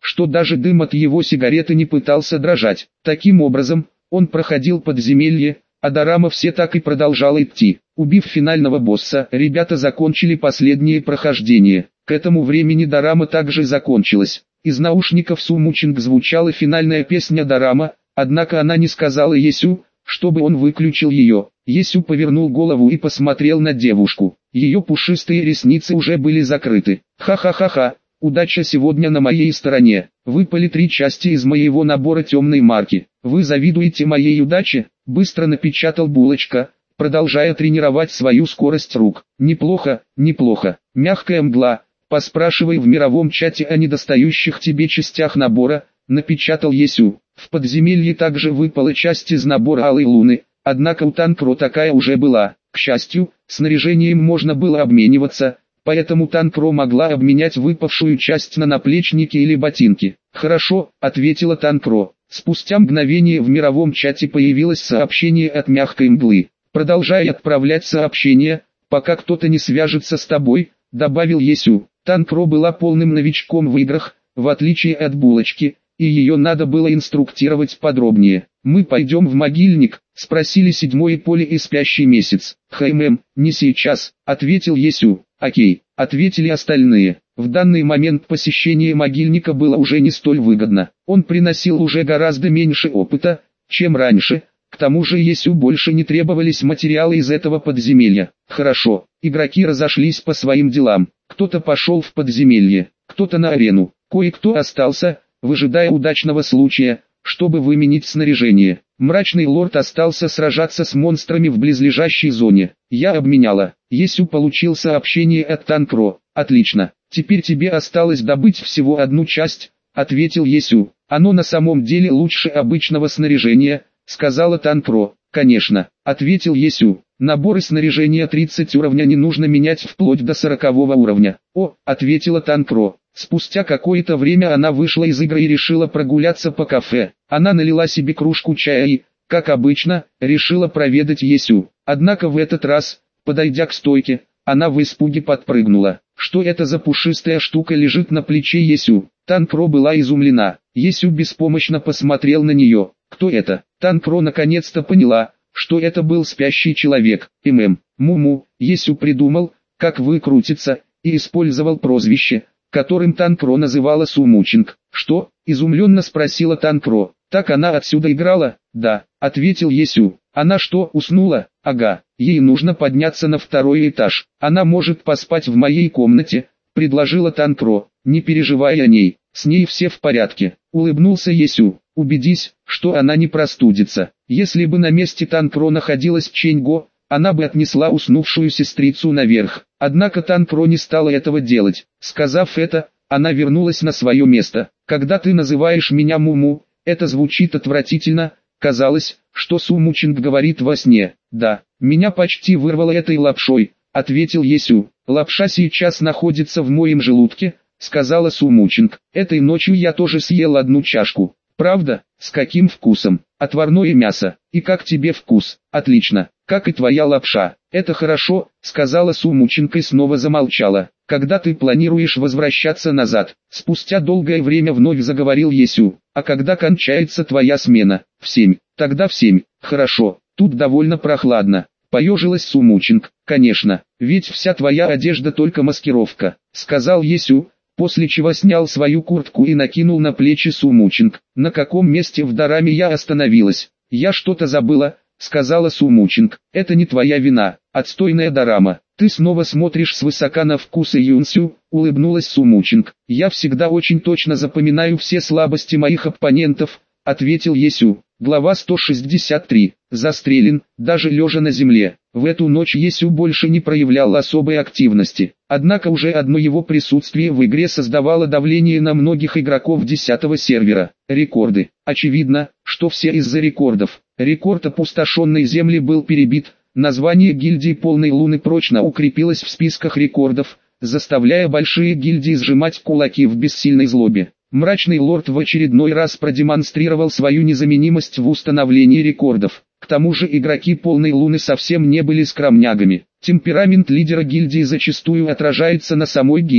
что даже дым от его сигареты не пытался дрожать. Таким образом, он проходил подземелье, а дорама все так и продолжала идти. Убив финального босса, ребята закончили последнее прохождение. К этому времени дорама также закончилась. Из наушников Су Мучинг звучала финальная песня дорама, однако она не сказала Есю, чтобы он выключил ее. Есю повернул голову и посмотрел на девушку. Ее пушистые ресницы уже были закрыты. Ха-ха-ха-ха, удача сегодня на моей стороне. Выпали три части из моего набора темной марки. Вы завидуете моей удаче? Быстро напечатал Булочка, продолжая тренировать свою скорость рук. Неплохо, неплохо. Мягкая мгла. Поспрашивай в мировом чате о недостающих тебе частях набора, напечатал Есю. В подземелье также выпала часть из набора Алой Луны, однако у Танкро такая уже была. К счастью, снаряжением можно было обмениваться, поэтому Танкро могла обменять выпавшую часть на наплечники или ботинки. «Хорошо», — ответила Танкро. Спустя мгновение в мировом чате появилось сообщение от мягкой мглы. «Продолжай отправлять сообщения, пока кто-то не свяжется с тобой», — добавил Есю. Танкро была полным новичком в играх, в отличие от Булочки, и ее надо было инструктировать подробнее. «Мы пойдем в могильник?» — спросили седьмое поле и спящий месяц. «Хэм, не сейчас», — ответил Есю. «Окей», — ответили остальные. В данный момент посещение могильника было уже не столь выгодно. Он приносил уже гораздо меньше опыта, чем раньше. К тому же Есю больше не требовались материалы из этого подземелья. Хорошо, игроки разошлись по своим делам. Кто-то пошел в подземелье, кто-то на арену, кое-кто остался, выжидая удачного случая, чтобы выменить снаряжение. Мрачный лорд остался сражаться с монстрами в близлежащей зоне. Я обменяла. Есю получил сообщение от Танкро. Отлично. Теперь тебе осталось добыть всего одну часть, ответил Есю. Оно на самом деле лучше обычного снаряжения, сказала Танкро. Конечно, ответил Есю. Наборы снаряжения тридцать уровня не нужно менять вплоть до сорокового уровня. О, ответила Танкро. Спустя какое-то время она вышла из игры и решила прогуляться по кафе. Она налила себе кружку чая и, как обычно, решила проведать Есю. Однако в этот раз, подойдя к стойке, она в испуге подпрыгнула. Что это за пушистая штука лежит на плече Есю? Танкро была изумлена. Есю беспомощно посмотрел на нее. Кто это? Танкро наконец-то поняла, что это был спящий человек. ММ. Муму. Есю придумал, как выкрутиться, и использовал прозвище, которым Танкро называла Су Мучинг. «Что?» – изумленно спросила Танкро. «Так она отсюда играла?» «Да», – ответил Есю. «Она что, уснула?» «Ага, ей нужно подняться на второй этаж. Она может поспать в моей комнате», – предложила Танкро. «Не переживай о ней, с ней все в порядке», – улыбнулся Есю. «Убедись, что она не простудится». Если бы на месте Танкро находилась Ченьго, она бы отнесла уснувшую сестрицу наверх. Однако Танкро не стала этого делать. Сказав это, она вернулась на свое место. «Когда ты называешь меня Муму, это звучит отвратительно», казалось, что Су Мучинг говорит во сне. «Да, меня почти вырвало этой лапшой», ответил Есю. «Лапша сейчас находится в моем желудке», сказала Су Мучинг. «Этой ночью я тоже съел одну чашку». «Правда? С каким вкусом?» «Отварное мясо. И как тебе вкус?» «Отлично. Как и твоя лапша». «Это хорошо», сказала Су Мучинг и снова замолчала. «Когда ты планируешь возвращаться назад?» Спустя долгое время вновь заговорил Есю. «А когда кончается твоя смена?» «В семь. Тогда в семь. Хорошо. Тут довольно прохладно». Поежилась Су Мучинг. «Конечно, ведь вся твоя одежда только маскировка», сказал Есю, после чего снял свою куртку и накинул на плечи Су Мучинг. «На каком месте в дораме я остановилась?» «Я что-то забыла», сказала Су Мучинг. «Это не твоя вина, отстойная дорама. Ты снова смотришь свысока на вкусы Юнсю», улыбнулась Су Мучинг. «Я всегда очень точно запоминаю все слабости моих оппонентов», ответил Есю. Глава сто шестьдесят три. Застрелен, даже лежа на земле. В эту ночь Есю больше не проявлял особой активности. Однако уже одно его присутствие в игре создавало давление на многих игроков десятого сервера. Рекорды. Очевидно, что все из-за рекордов. Рекорд опустошенной земли был перебит. Название гильдии Полной Луны прочно укрепилось в списках рекордов, заставляя большие гильдии сжимать кулаки в бессильной злобе. Мрачный лорд в очередной раз продемонстрировал свою незаменимость в установлении рекордов. К тому же игроки Полной Луны совсем не были скромнягами. Темперамент лидера гильдии зачастую отражается на самой гильдии.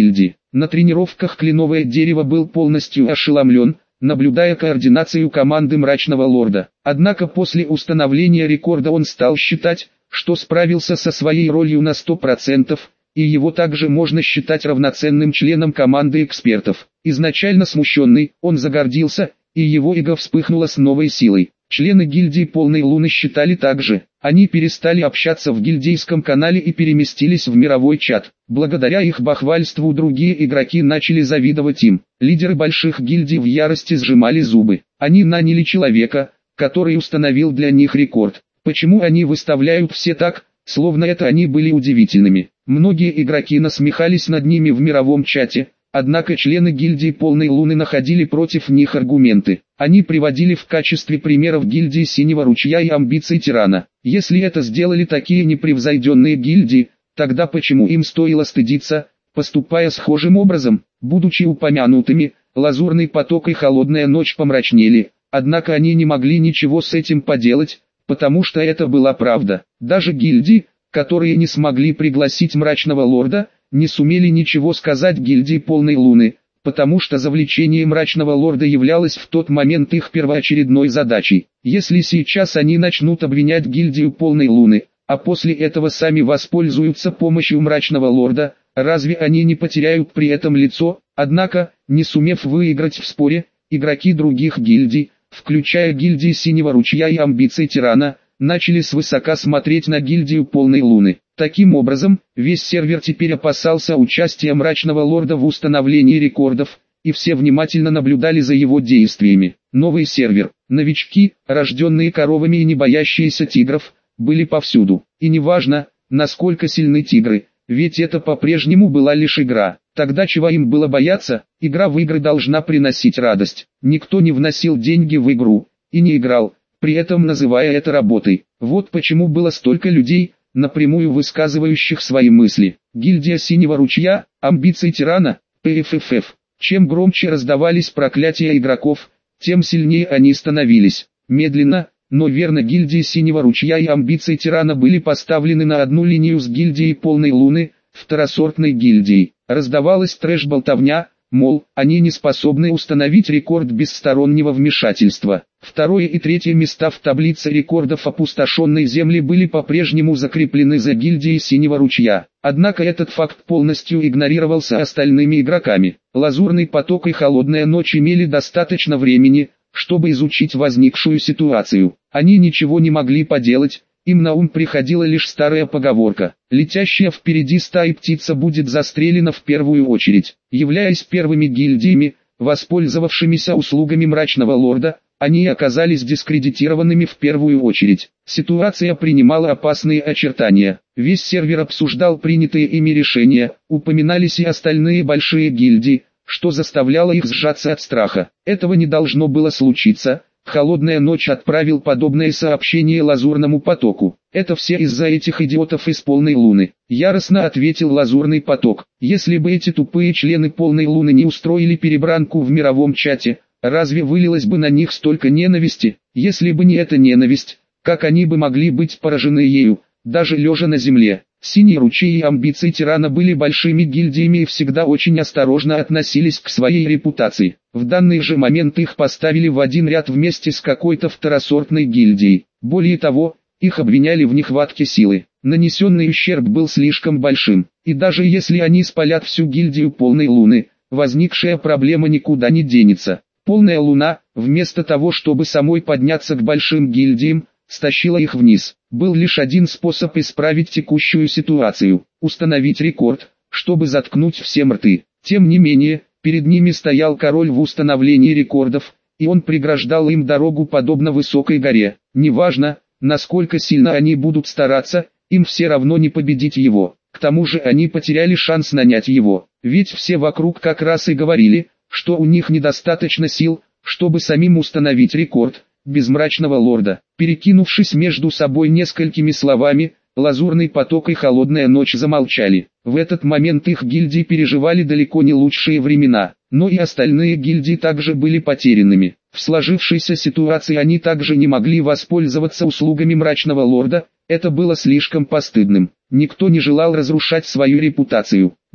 На тренировках Кленовое Дерево был полностью ошеломлен, наблюдая координацию команды Мрачного Лорда. Однако после установления рекорда он стал считать, что справился со своей ролью на сто процентов, и его также можно считать равноценным членом команды экспертов. Изначально смущенный, он загордился, и его эго вспыхнуло с новой силой. Члены гильдии Полной Луны считали так же. Они перестали общаться в гильдейском канале и переместились в мировой чат. Благодаря их бахвальству другие игроки начали завидовать им. Лидеры больших гильдий в ярости сжимали зубы. Они наняли человека, который установил для них рекорд. Почему они выставляют все так, словно это они были удивительными? Многие игроки насмехались над ними в мировом чате. Однако члены гильдии Полной Луны находили против них аргументы. Они приводили в качестве примеров гильдии Синего Ручья и амбиций Тирана. Если это сделали такие непревзойденные гильдии, тогда почему им стоило стыдиться, поступая схожим образом? Будучи упомянутыми, Лазурный Поток и Холодная Ночь помрачнели, однако они не могли ничего с этим поделать, потому что это была правда. Даже гильдии, которые не смогли пригласить Мрачного Лорда, не сумели ничего сказать гильдии Полной Луны, потому что завлечение Мрачного Лорда являлось в тот момент их первоочередной задачей. Если сейчас они начнут обвинять гильдию Полной Луны, а после этого сами воспользуются помощью Мрачного Лорда, разве они не потеряют при этом лицо? Однако, не сумев выиграть в споре, игроки других гильдий, включая гильдии Синего Ручья и амбиций Тирана, начали свысока смотреть на гильдию Полной Луны. Таким образом, весь сервер теперь опасался участия Мрачного Лорда в установлении рекордов, и все внимательно наблюдали за его действиями. Новый сервер, новички, рожденные коровами и не боящиеся тигров, были повсюду. И неважно, насколько сильны тигры, ведь это по-прежнему была лишь игра. Тогда чего им было бояться? Игра в игры должна приносить радость. Никто не вносил деньги в игру, и не играл, при этом называя это работой. Вот почему было столько людей, напрямую высказывающих свои мысли. Гильдия Синего Ручья, амбиций Тирана, пэ эф эф эф. Чем громче раздавались проклятия игроков, тем сильнее они становились. Медленно, но верно гильдии Синего Ручья и амбиций Тирана были поставлены на одну линию с гильдией Полной Луны, второсортной гильдией. Раздавалась трэш-болтовня, мол, они не способны установить рекорд без стороннего вмешательства. Второе и третье места в таблице рекордов опустошенной земли были по-прежнему закреплены за гильдией Синего Ручья. Однако этот факт полностью игнорировался остальными игроками. Лазурный Поток и Холодная Ночь имели достаточно времени, чтобы изучить возникшую ситуацию. Они ничего не могли поделать. Им на ум приходила лишь старая поговорка: летящая впереди стаи птица будет застрелена в первую очередь. Являясь первыми гильдиями, воспользовавшимися услугами Мрачного Лорда, они оказались дискредитированными в первую очередь. Ситуация принимала опасные очертания. Весь сервер обсуждал принятые ими решения, упоминались и остальные большие гильдии, что заставляло их сжаться от страха. Этого не должно было случиться. Холодная Ночь отправил подобное сообщение Лазурному Потоку. «Это все из-за этих идиотов из Полной Луны», — яростно ответил Лазурный Поток. «Если бы эти тупые члены Полной Луны не устроили перебранку в мировом чате, разве вылилось бы на них столько ненависти? Если бы не эта ненависть, как они бы могли быть поражены ею, даже лежа на земле?» Синий Ручей и амбиции Тирана были большими гильдиями и всегда очень осторожно относились к своей репутации. В данный же момент их поставили в один ряд вместе с какой-то второсортной гильдией. Более того, их обвиняли в нехватке силы. Нанесенный ущерб был слишком большим. И даже если они спалят всю гильдию Полной Луны, возникшая проблема никуда не денется. Полная Луна, вместо того чтобы самой подняться к большим гильдиям, стащила их вниз. Был лишь один способ исправить текущую ситуацию – установить рекорд, чтобы заткнуть все рты. Тем не менее, перед ними стоял король в установлении рекордов, и он преграждал им дорогу подобно высокой горе. Неважно, насколько сильно они будут стараться, им все равно не победить его. К тому же они потеряли шанс нанять его, ведь все вокруг как раз и говорили, что у них недостаточно сил, чтобы самим установить рекорд. Без Мрачного Лорда. Перекинувшись между собой несколькими словами, Лазурный Поток и Холодная Ночь замолчали. В этот момент их гильдии переживали далеко не лучшие времена, но и остальные гильдии также были потерянными. В сложившейся ситуации они также не могли воспользоваться услугами Мрачного Лорда, это было слишком постыдным. Никто не желал разрушать свою репутацию.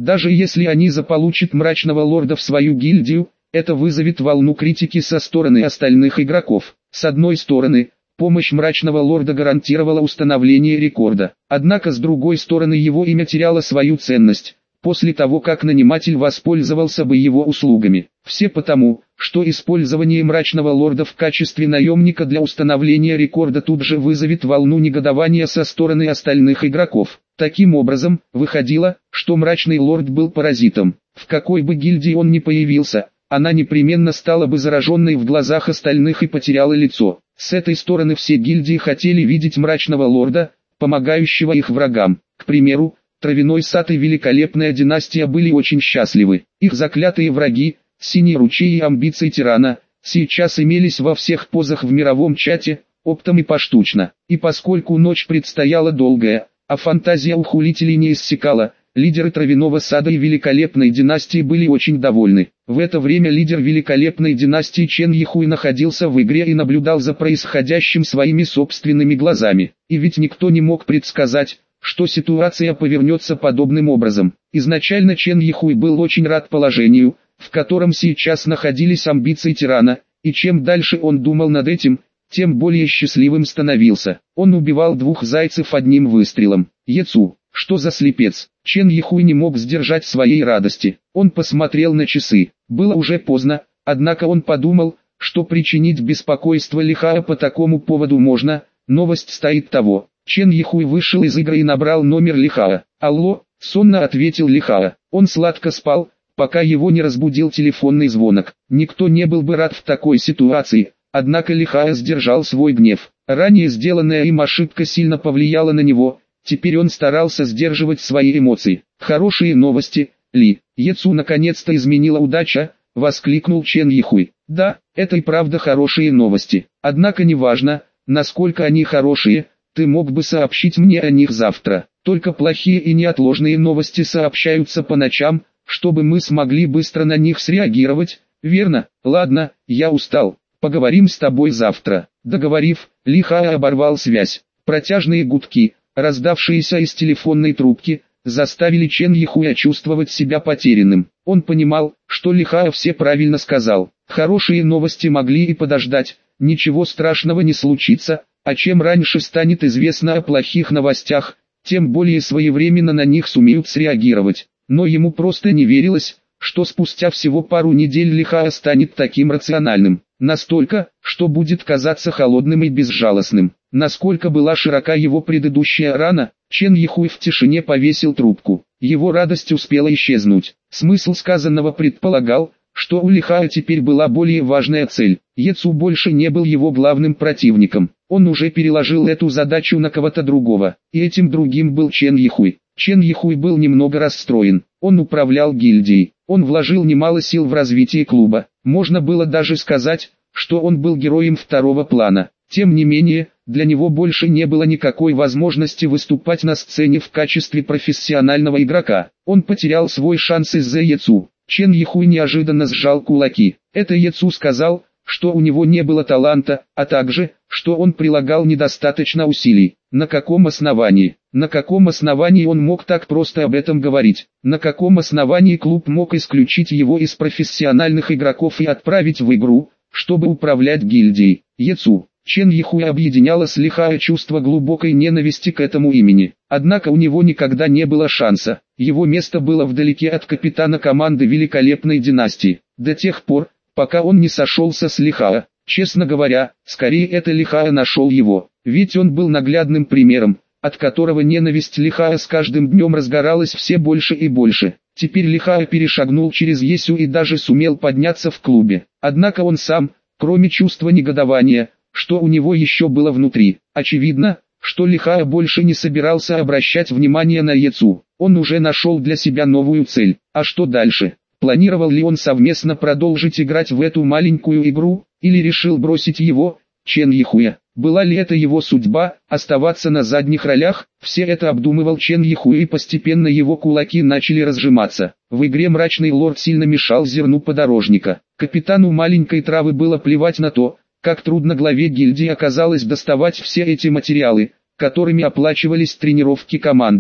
Даже если они заполучат Мрачного Лорда в свою гильдию, это вызовет волну критики со стороны остальных игроков. С одной стороны, помощь Мрачного Лорда гарантировала установление рекорда, однако с другой стороны его имя теряло свою ценность, после того как наниматель воспользовался бы его услугами. Все потому, что использование Мрачного Лорда в качестве наемника для установления рекорда тут же вызовет волну негодования со стороны остальных игроков. Таким образом, выходило, что Мрачный Лорд был паразитом. В какой бы гильдии он ни появился, она непременно стала бы зараженной в глазах остальных и потеряла лицо. С этой стороны все гильдии хотели видеть Мрачного Лорда, помогающего их врагам. К примеру, Травяной Сад и Великолепная Династия были очень счастливы. Их заклятые враги, Синий Ручей и амбиции Тирана, сейчас имелись во всех позах в мировом чате, оптом и поштучно. И поскольку ночь предстояла долгая, а фантазия у хулителей не иссякала, лидеры Травяного Сада и Великолепной Династии были очень довольны. В это время лидер Великолепной Династии Чен Йихуй находился в игре и наблюдал за происходящим своими собственными глазами. И ведь никто не мог предсказать, что ситуация повернется подобным образом. Изначально Чен Йихуй был очень рад положению, в котором сейчас находились амбиции Тирана, и чем дальше он думал над этим, тем более счастливым становился. Он убивал двух зайцев одним выстрелом. Ецу, что за слепец? Чен Йихуй не мог сдержать своей радости. Он посмотрел на часы. Было уже поздно, однако он подумал, что причинить беспокойство Лихая по такому поводу можно, новость стоит того. Чен Йихуй вышел из игры и набрал номер Лихая. «Алло», — сонно ответил Лихая. Он сладко спал, пока его не разбудил телефонный звонок. Никто не был бы рад в такой ситуации, однако Лихая сдержал свой гнев. Ранее сделанная им ошибка сильно повлияла на него, теперь он старался сдерживать свои эмоции. «Хорошие новости, Ли, Ецу наконец-то изменила удача», — воскликнул Чен Йихуй. «Да, это и правда хорошие новости. Однако неважно, насколько они хорошие, ты мог бы сообщить мне о них завтра. Только плохие и неотложные новости сообщаются по ночам, чтобы мы смогли быстро на них среагировать, верно? Ладно, я устал. Поговорим с тобой завтра». Договорив, Лихая оборвал связь. Протяжные гудки, раздавшиеся из телефонной трубки, заставили Чен Йихуя чувствовать себя потерянным. Он понимал, что Лихая все правильно сказал. Хорошие новости могли и подождать, ничего страшного не случится, а чем раньше станет известно о плохих новостях, тем более своевременно на них сумеют среагировать. Но ему просто не верилось, что спустя всего пару недель Лихая станет таким рациональным. Настолько, что будет казаться холодным и безжалостным. Насколько была широка его предыдущая рана, Чен Йихуй в тишине повесил трубку. Его радость успела исчезнуть. Смысл сказанного предполагал, что у Лихая теперь была более важная цель. Ецу больше не был его главным противником. Он уже переложил эту задачу на кого-то другого, и этим другим был Чен Йихуй. Чен Йихуй был немного расстроен. Он управлял гильдией. Он вложил немало сил в развитие клуба. Можно было даже сказать, что он был героем второго плана. Тем не менее, для него больше не было никакой возможности выступать на сцене в качестве профессионального игрока. Он потерял свой шанс из-за Ецу. Чен Йихуй неожиданно сжал кулаки. Это Ецу сказал, что у него не было таланта, а также, что он прилагал недостаточно усилий. На каком основании? На каком основании он мог так просто об этом говорить? На каком основании клуб мог исключить его из профессиональных игроков и отправить в игру, чтобы управлять гильдией? Ецу. Чен Йихуя объединяло с Лихая чувство глубокой ненависти к этому имени. Однако у него никогда не было шанса. Его место было вдалеке от капитана команды Великолепной Династии. До тех пор, пока он не сошелся с Лихая. Честно говоря, скорее это Лихая нашел его. Ведь он был наглядным примером, от которого ненависть Лихая с каждым днем разгоралась все больше и больше. Теперь Лихая перешагнул через Есю и даже сумел подняться в клубе. Однако он сам, кроме чувства негодования, что у него еще было внутри, очевидно, что Лихая больше не собирался обращать внимание на Ецу. Он уже нашел для себя новую цель. А что дальше? Планировал ли он совместно продолжить играть в эту маленькую игру, или решил бросить его, Чен Йихуя? Была ли это его судьба, оставаться на задних ролях? Все это обдумывал Чен Йихуя, и постепенно его кулаки начали разжиматься. В игре Мрачный Лорд сильно мешал зерну подорожника. Капитану маленькой травы было плевать на то, как трудно главе гильдии оказалось доставать все эти материалы, которыми оплачивались тренировки команды.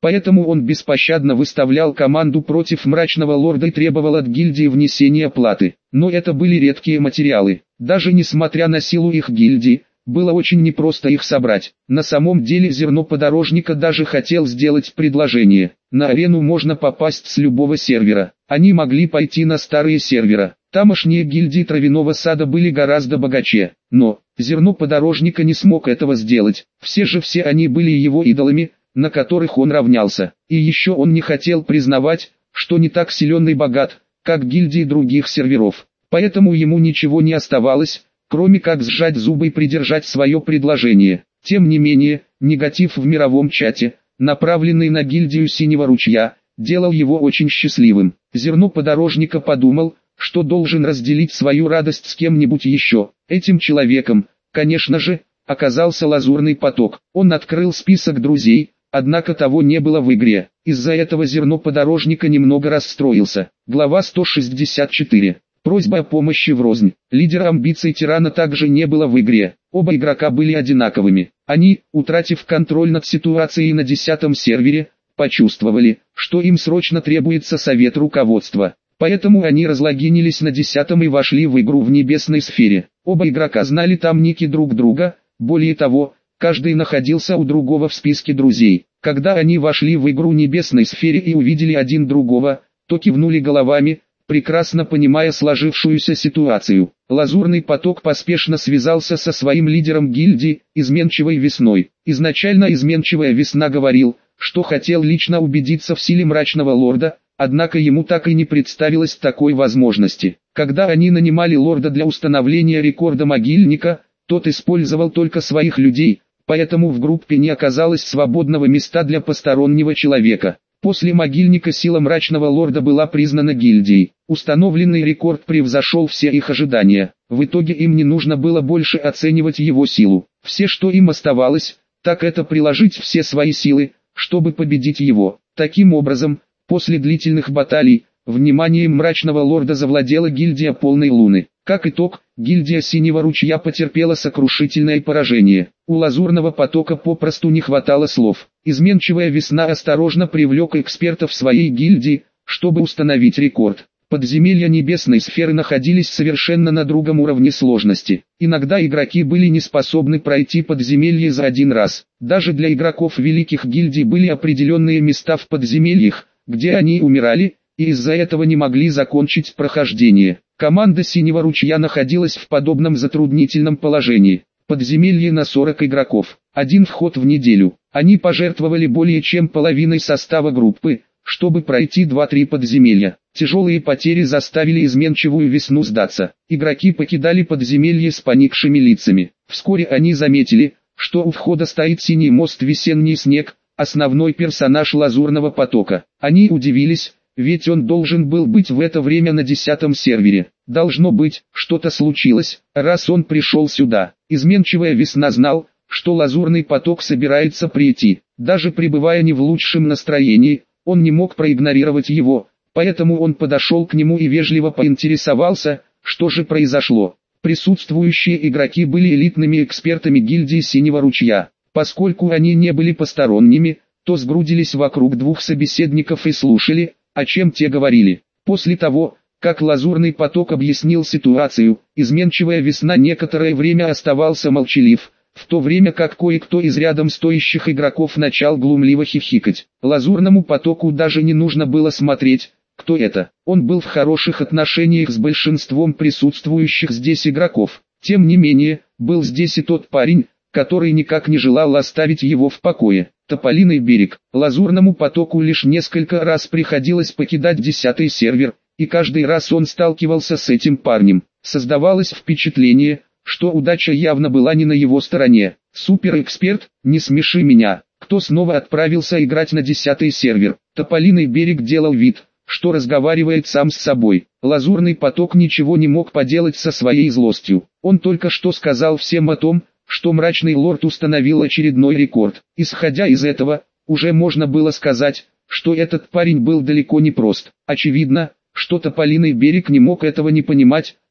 Поэтому он беспощадно выставлял команду против мрачного лорда и требовал от гильдии внесения платы. Но это были редкие материалы. Даже несмотря на силу их гильдии, было очень непросто их собрать. На самом деле зерно подорожника даже хотел сделать предложение. На арену можно попасть с любого сервера. Они могли пойти на старые сервера. Тамошние гильдии травяного сада были гораздо богаче. Но зерно подорожника не смог этого сделать. Все же все они были его идолами, на которых он равнялся. И еще он не хотел признавать, что не так силен и богат, как гильдии других серверов. Поэтому ему ничего не оставалось, кроме как сжать зубы и придержать свое предложение. Тем не менее, негатив в мировом чате, направленный на гильдию Синего Ручья, делал его очень счастливым. Зерно подорожника подумал, что должен разделить свою радость с кем-нибудь еще. Этим человеком, конечно же, оказался Лазурный Поток. Он открыл список друзей, однако того не было в игре. Из-за этого зерно подорожника немного расстроился. Глава сто шестьдесят четыре. Просьба о помощи врознь. Лидера амбиций тирана также не было в игре. Оба игрока были одинаковыми. Они, утратив контроль над ситуацией на десятом сервере, почувствовали, что им срочно требуется совет руководства. Поэтому они разлогинились на десятом и вошли в игру в небесной сфере. Оба игрока знали там ники друг друга, более того, каждый находился у другого в списке друзей. Когда они вошли в игру небесной сфере и увидели один другого, то кивнули головами, прекрасно понимая сложившуюся ситуацию. Лазурный Поток поспешно связался со своим лидером гильдии, Изменчивой Весной. Изначально Изменчивая Весна говорил, что хотел лично убедиться в силе мрачного лорда, однако ему так и не представилось такой возможности. Когда они нанимали лорда для установления рекорда могильника, тот использовал только своих людей, поэтому в группе не оказалось свободного места для постороннего человека. После могильника сила мрачного лорда была признана гильдией. Установленный рекорд превзошел все их ожидания. В итоге им не нужно было больше оценивать его силу. Все, что им оставалось, так это приложить все свои силы, чтобы победить его. Таким образом, после длительных баталий, вниманием мрачного лорда завладела гильдия Полной Луны. Как итог, гильдия Синего Ручья потерпела сокрушительное поражение. У Лазурного Потока попросту не хватало слов. Изменчивая Весна осторожно привлек экспертов своей гильдии, чтобы установить рекорд. Подземелья небесной сферы находились совершенно на другом уровне сложности. Иногда игроки были не способны пройти подземелье за один раз. Даже для игроков великих гильдий были определенные места в подземельях, где они умирали, и из-за этого не могли закончить прохождение. Команда Синего Ручья находилась в подобном затруднительном положении. Подземелье на сорок игроков, один вход в неделю. Они пожертвовали более чем половиной состава группы, чтобы пройти два-три подземелья. Тяжелые потери заставили Изменчивую Весну сдаться. Игроки покидали подземелье с поникшими лицами. Вскоре они заметили, что у входа стоит синий мост Весенний Снег, основной персонаж Лазурного Потока. Они удивились, ведь он должен был быть в это время на десятом сервере. Должно быть, что-то случилось, раз он пришел сюда. Изменчивая Весна знал, что Лазурный Поток собирается прийти. Даже пребывая не в лучшем настроении, он не мог проигнорировать его, поэтому он подошел к нему и вежливо поинтересовался, что же произошло. Присутствующие игроки были элитными экспертами гильдии Синего Ручья. Поскольку они не были посторонними, то сгрудились вокруг двух собеседников и слушали, о чем те говорили. После того, как Лазурный Поток объяснил ситуацию, Изменчивая Весна некоторое время оставался молчалив, в то время как кое-кто из рядом стоящих игроков начал глумливо хихикать. Лазурному Потоку даже не нужно было смотреть, кто это. Он был в хороших отношениях с большинством присутствующих здесь игроков. Тем не менее, был здесь и тот парень, который никак не желал оставить его в покое. Тополиный берег. Лазурному Потоку лишь несколько раз приходилось покидать десятый сервер, и каждый раз он сталкивался с этим парнем. Создавалось впечатление, что удача явно была не на его стороне. Суперэксперт, не смеши меня. Кто снова отправился играть на десятый сервер? Тополиный берег делал вид, что разговаривает сам с собой. Лазурный Поток ничего не мог поделать со своей злостью. Он только что сказал всем о том, что мрачный лорд установил очередной рекорд. Исходя из этого, уже можно было сказать, что этот парень был далеко не прост. Очевидно, что Тополиный берег не мог этого не понимать,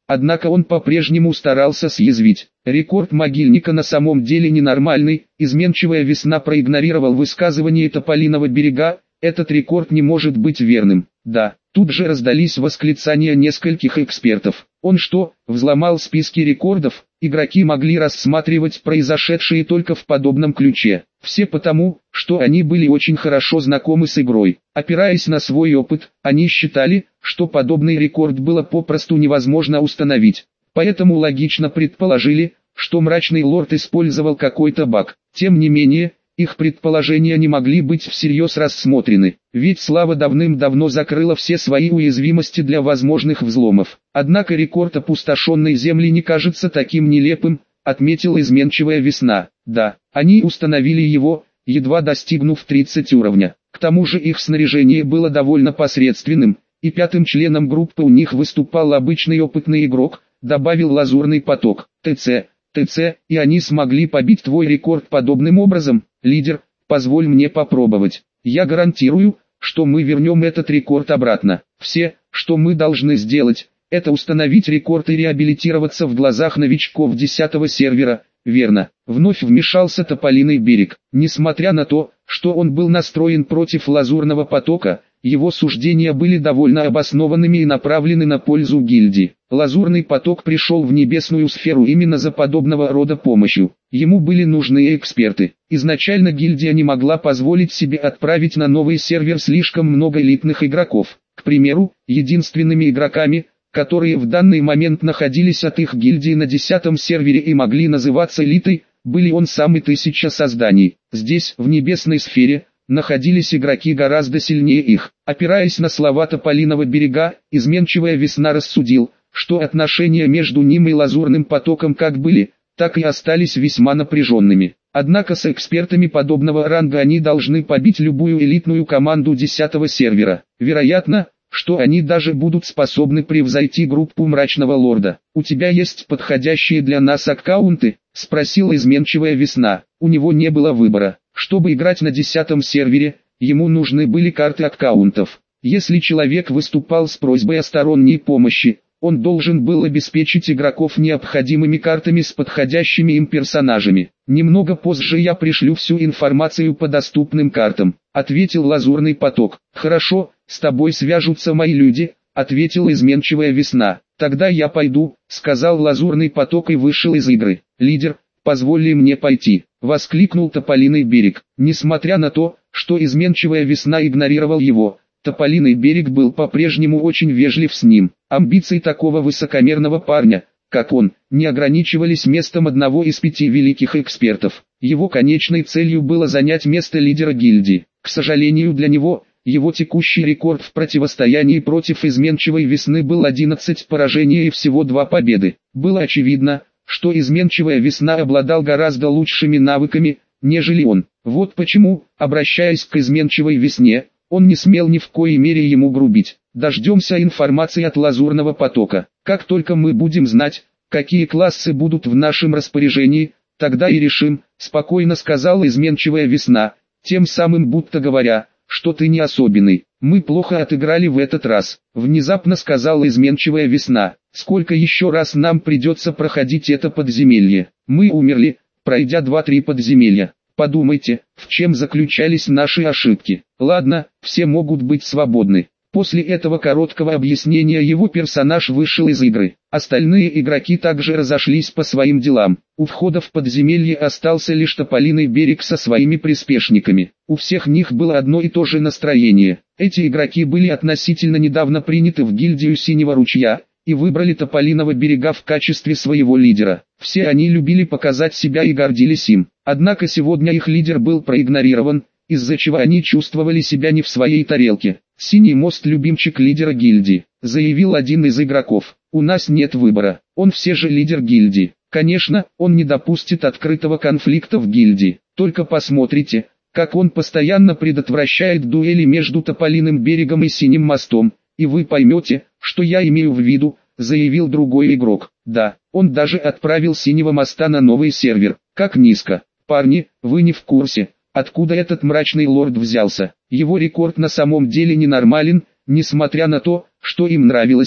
однако он по-прежнему старался съязвить. Рекорд могильника на самом деле ненормальный, изменчивая весна проигнорировал высказывание Тополиного берега, этот рекорд не может быть верным. Да, тут же раздались восклицания нескольких экспертов. Он что, взломал списки рекордов? Игроки могли рассматривать произошедшее только в подобном ключе. Все потому, что они были очень хорошо знакомы с игрой. Опираясь на свой опыт, они считали, что подобный рекорд было попросту невозможно установить. Поэтому логично предположили, что Мрачный Лорд использовал какой-то баг. Тем не менее, их предположения не могли быть всерьез рассмотрены, ведь Слава давным-давно закрыла все свои уязвимости для возможных взломов. Однако рекорд опустошенной земли не кажется таким нелепым, отметила изменчивая весна. Да, они установили его, едва достигнув тридцати уровня. К тому же их снаряжение было довольно посредственным, и пятым членом группы у них выступал обычный опытный игрок, добавил Лазурный поток. ТЦ, ТЦ, и они смогли побить твой рекорд подобным образом. Лидер, позволь мне попробовать. Я гарантирую, что мы вернем этот рекорд обратно. Все, что мы должны сделать, это установить рекорд и реабилитироваться в глазах новичков десятого сервера. Верно. Вновь вмешался Тополиный берег. Несмотря на то, что он был настроен против Лазурного потока, его суждения были довольно обоснованными и направлены на пользу гильдии. Лазурный поток пришел в небесную сферу именно за подобного рода помощью. Ему были нужны эксперты. Изначально гильдия не могла позволить себе отправить на новый сервер слишком много элитных игроков. К примеру, единственными игроками, которые в данный момент находились от их гильдии на десятом сервере и могли называться элитой, были он сам и тысяча созданий. Здесь, в небесной сфере, находились игроки гораздо сильнее их. Опираясь на слова Тополиного берега, изменчивая весна рассудил, что отношения между ним и Лазурным потоком как были, так и остались весьма напряженными. Однако с экспертами подобного ранга они должны побить любую элитную команду десятого сервера. Вероятно, что они даже будут способны превзойти группу Мрачного Лорда. «У тебя есть подходящие для нас аккаунты?» – спросила изменчивая весна. У него не было выбора. Чтобы играть на десятом сервере, ему нужны были карты аккаунтов. Если человек выступал с просьбой о сторонней помощи, он должен был обеспечить игроков необходимыми картами с подходящими им персонажами. «Немного позже я пришлю всю информацию по доступным картам», — ответил Лазурный поток. «Хорошо, с тобой свяжутся мои люди», — ответила изменчивая весна. «Тогда я пойду», — сказал Лазурный поток и вышел из игры. «Лидер, позволь ли мне пойти?» — воскликнул Тополиный берег. Несмотря на то, что изменчивая весна игнорировал его, Тополиный берег был по-прежнему очень вежлив с ним. Амбиции такого высокомерного парня, как он, не ограничивались местом одного из пяти великих экспертов. Его конечной целью было занять место лидера гильдии. К сожалению для него, его текущий рекорд в противостоянии против изменчивой весны был одиннадцать поражений и всего две победы. Было очевидно, что изменчивая весна обладал гораздо лучшими навыками, нежели он. Вот почему, обращаясь к изменчивой весне, он не смел ни в коей мере ему грубить. «Дождемся информации от Лазурного потока. Как только мы будем знать, какие классы будут в нашем распоряжении, тогда и решим», — спокойно сказала изменчивая весна, тем самым будто говоря, что ты не особенный. «Мы плохо отыграли в этот раз», — внезапно сказала изменчивая весна. «Сколько еще раз нам придется проходить это подземелье? Мы умерли, пройдя два-три подземелья. Подумайте, в чем заключались наши ошибки. Ладно, все могут быть свободны». После этого короткого объяснения его персонаж вышел из игры. Остальные игроки также разошлись по своим делам. У входа в подземелье остался лишь Тополиный берег со своими приспешниками. У всех них было одно и то же настроение. Эти игроки были относительно недавно приняты в гильдию Синего ручья и выбрали Тополиного берега в качестве своего лидера. Все они любили показать себя и гордились им. Однако сегодня их лидер был проигнорирован, из-за чего они чувствовали себя не в своей тарелке. «Синий мост любимчик лидера гильдии», — заявил один из игроков. «У нас нет выбора, он все же лидер гильдии. Конечно, он не допустит открытого конфликта в гильдии. Только посмотрите, как он постоянно предотвращает дуэли между Тополиным берегом и Синим мостом, и вы поймете, что я имею в виду», — заявил другой игрок. «Да, он даже отправил Синего моста на новый сервер. Как низко. Парни, вы не в курсе, откуда этот Мрачный Лорд взялся. Его рекорд на самом деле ненормален, несмотря на то, что им нравилось,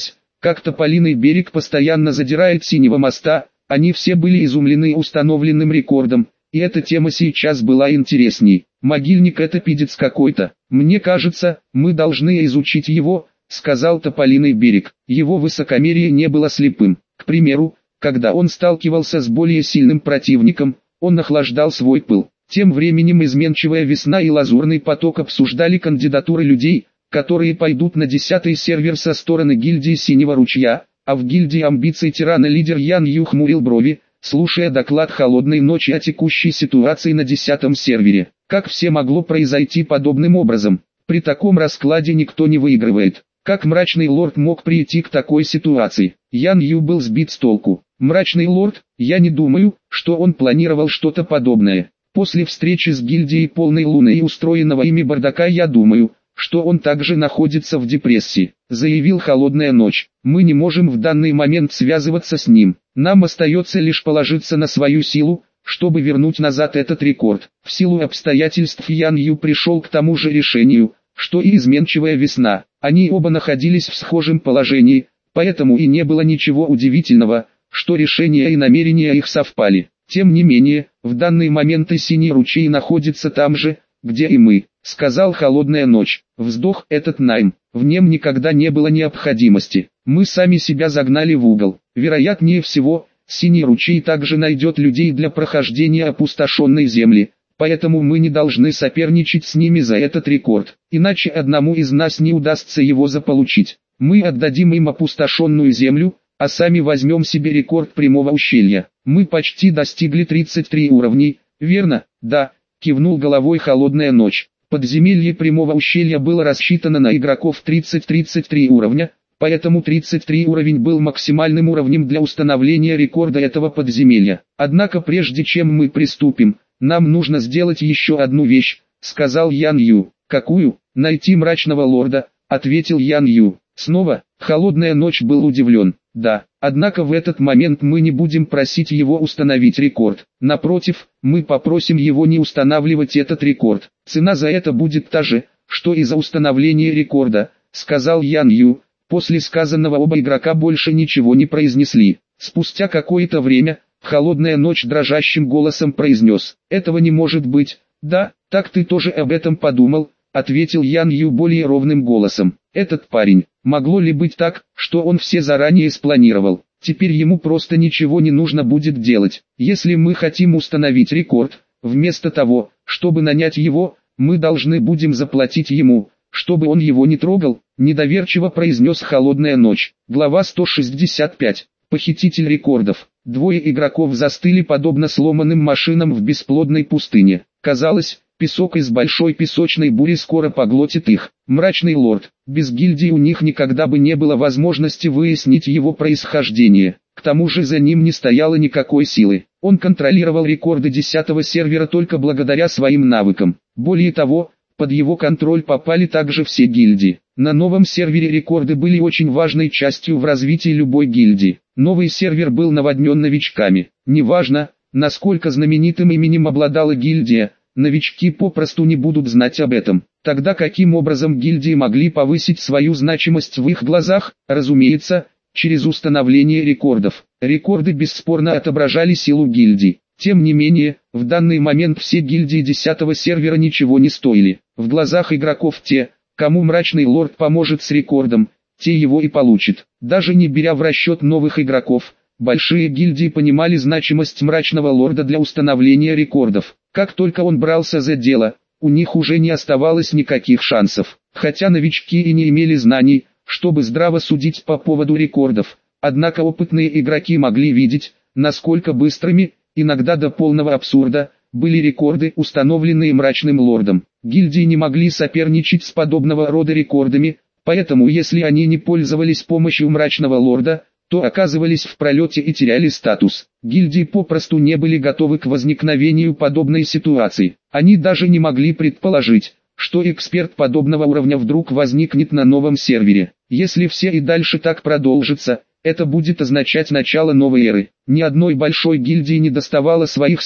как Тополиный берег постоянно задирает Синего моста, они все были изумлены установленным рекордом, и эта тема сейчас была интересней. Могильник это пидец какой-то. Мне кажется, мы должны изучить его, сказал Тополиный берег. Его высокомерие не было слепым. К примеру, когда он сталкивался с более сильным противником, он охлаждал свой пыл. Тем временем изменчивая весна и лазурный поток обсуждали кандидатуры людей, которые пойдут на десятый сервер со стороны гильдии Синего ручья, а в гильдии амбиций тирана лидер Ян Ю хмурил брови, слушая доклад Холодной ночи о текущей ситуации на десятом сервере. Как все могло произойти подобным образом? При таком раскладе никто не выигрывает. Как Мрачный Лорд мог прийти к такой ситуации? Ян Ю был сбит с толку. Мрачный Лорд, я не думаю, что он планировал что-то подобное. После встречи с гильдией Полной Луны и устроенного ими бардака я думаю, что он также находится в депрессии, заявил Холодная ночь. Мы не можем в данный момент связываться с ним. Нам остается лишь положиться на свою силу, чтобы вернуть назад этот рекорд. В силу обстоятельств Ян Ю пришел к тому же решению, что и изменчивая весна. Они оба находились в схожем положении, поэтому и не было ничего удивительного, что решения и намерения их совпали. Тем не менее, в данный момент и Синий ручей находится там же, где и мы, сказал Холодная ночь. Вздох, этот найм, в нем никогда не было необходимости. Мы сами себя загнали в угол. Вероятнее всего, Синий ручей также найдет людей для прохождения опустошенной земли, поэтому мы не должны соперничать с ними за этот рекорд, иначе одному из нас не удастся его заполучить. Мы отдадим им опустошенную землю, а сами возьмем себе рекорд прямого ущелья. Мы почти достигли тридцати трёх уровней, верно? Да, кивнул головой Холодная ночь. Подземелье прямого ущелья было рассчитано на игроков тридцать-тридцать три уровня, поэтому тридцать три уровень был максимальным уровнем для установления рекорда этого подземелья. Однако прежде чем мы приступим, нам нужно сделать еще одну вещь, сказал Ян Ю. Какую? Найти Мрачного Лорда, ответил Ян Ю. Снова, Холодная ночь был удивлен. Да, однако в этот момент мы не будем просить его установить рекорд. Напротив, мы попросим его не устанавливать этот рекорд. Цена за это будет та же, что и за установление рекорда, сказал Ян Ю. После сказанного оба игрока больше ничего не произнесли. Спустя какое-то время, Холодная ночь дрожащим голосом произнес: «Этого не может быть». «Да, так ты тоже об этом подумал», ответил Ян Ю более ровным голосом. «Этот парень, могло ли быть так, что он все заранее спланировал? Теперь ему просто ничего не нужно будет делать. Если мы хотим установить рекорд, вместо того, чтобы нанять его, мы должны будем заплатить ему, чтобы он его не трогал», недоверчиво произнес Холодная ночь. Глава сто шестьдесят пять. Похититель рекордов. Двое игроков застыли подобно сломанным машинам в бесплодной пустыне. Казалось, песок из большой песочной бури скоро поглотит их. Мрачный Лорд. Без гильдии у них никогда бы не было возможности выяснить его происхождение. К тому же за ним не стояло никакой силы. Он контролировал рекорды десятого сервера только благодаря своим навыкам. Более того, под его контроль попали также все гильдии. На новом сервере рекорды были очень важной частью в развитии любой гильдии. Новый сервер был наводнен новичками. Неважно, насколько знаменитым именем обладала гильдия, новички попросту не будут знать об этом. Тогда каким образом гильдии могли повысить свою значимость в их глазах? Разумеется, через установление рекордов. Рекорды бесспорно отображали силу гильдий. Тем не менее, в данный момент все гильдии десятого сервера ничего не стоили. В глазах игроков те, кому Мрачный Лорд поможет с рекордом, те его и получат. Даже не беря в расчет новых игроков, большие гильдии понимали значимость Мрачного Лорда для установления рекордов. Как только он брался за дело, у них уже не оставалось никаких шансов. Хотя новички и не имели знаний, чтобы здраво судить по поводу рекордов, однако опытные игроки могли видеть, насколько быстрыми, иногда до полного абсурда, были рекорды, установленные Мрачным Лордом. Гильдии не могли соперничать с подобного рода рекордами, поэтому если они не пользовались помощью Мрачного Лорда, то оказывались в пролете и теряли статус. Гильдии попросту не были готовы к возникновению подобной ситуации. Они даже не могли предположить, что эксперт подобного уровня вдруг возникнет на новом сервере. Если все и дальше так продолжится, это будет означать начало новой эры. Ни одной большой гильдии не доставало своих сил,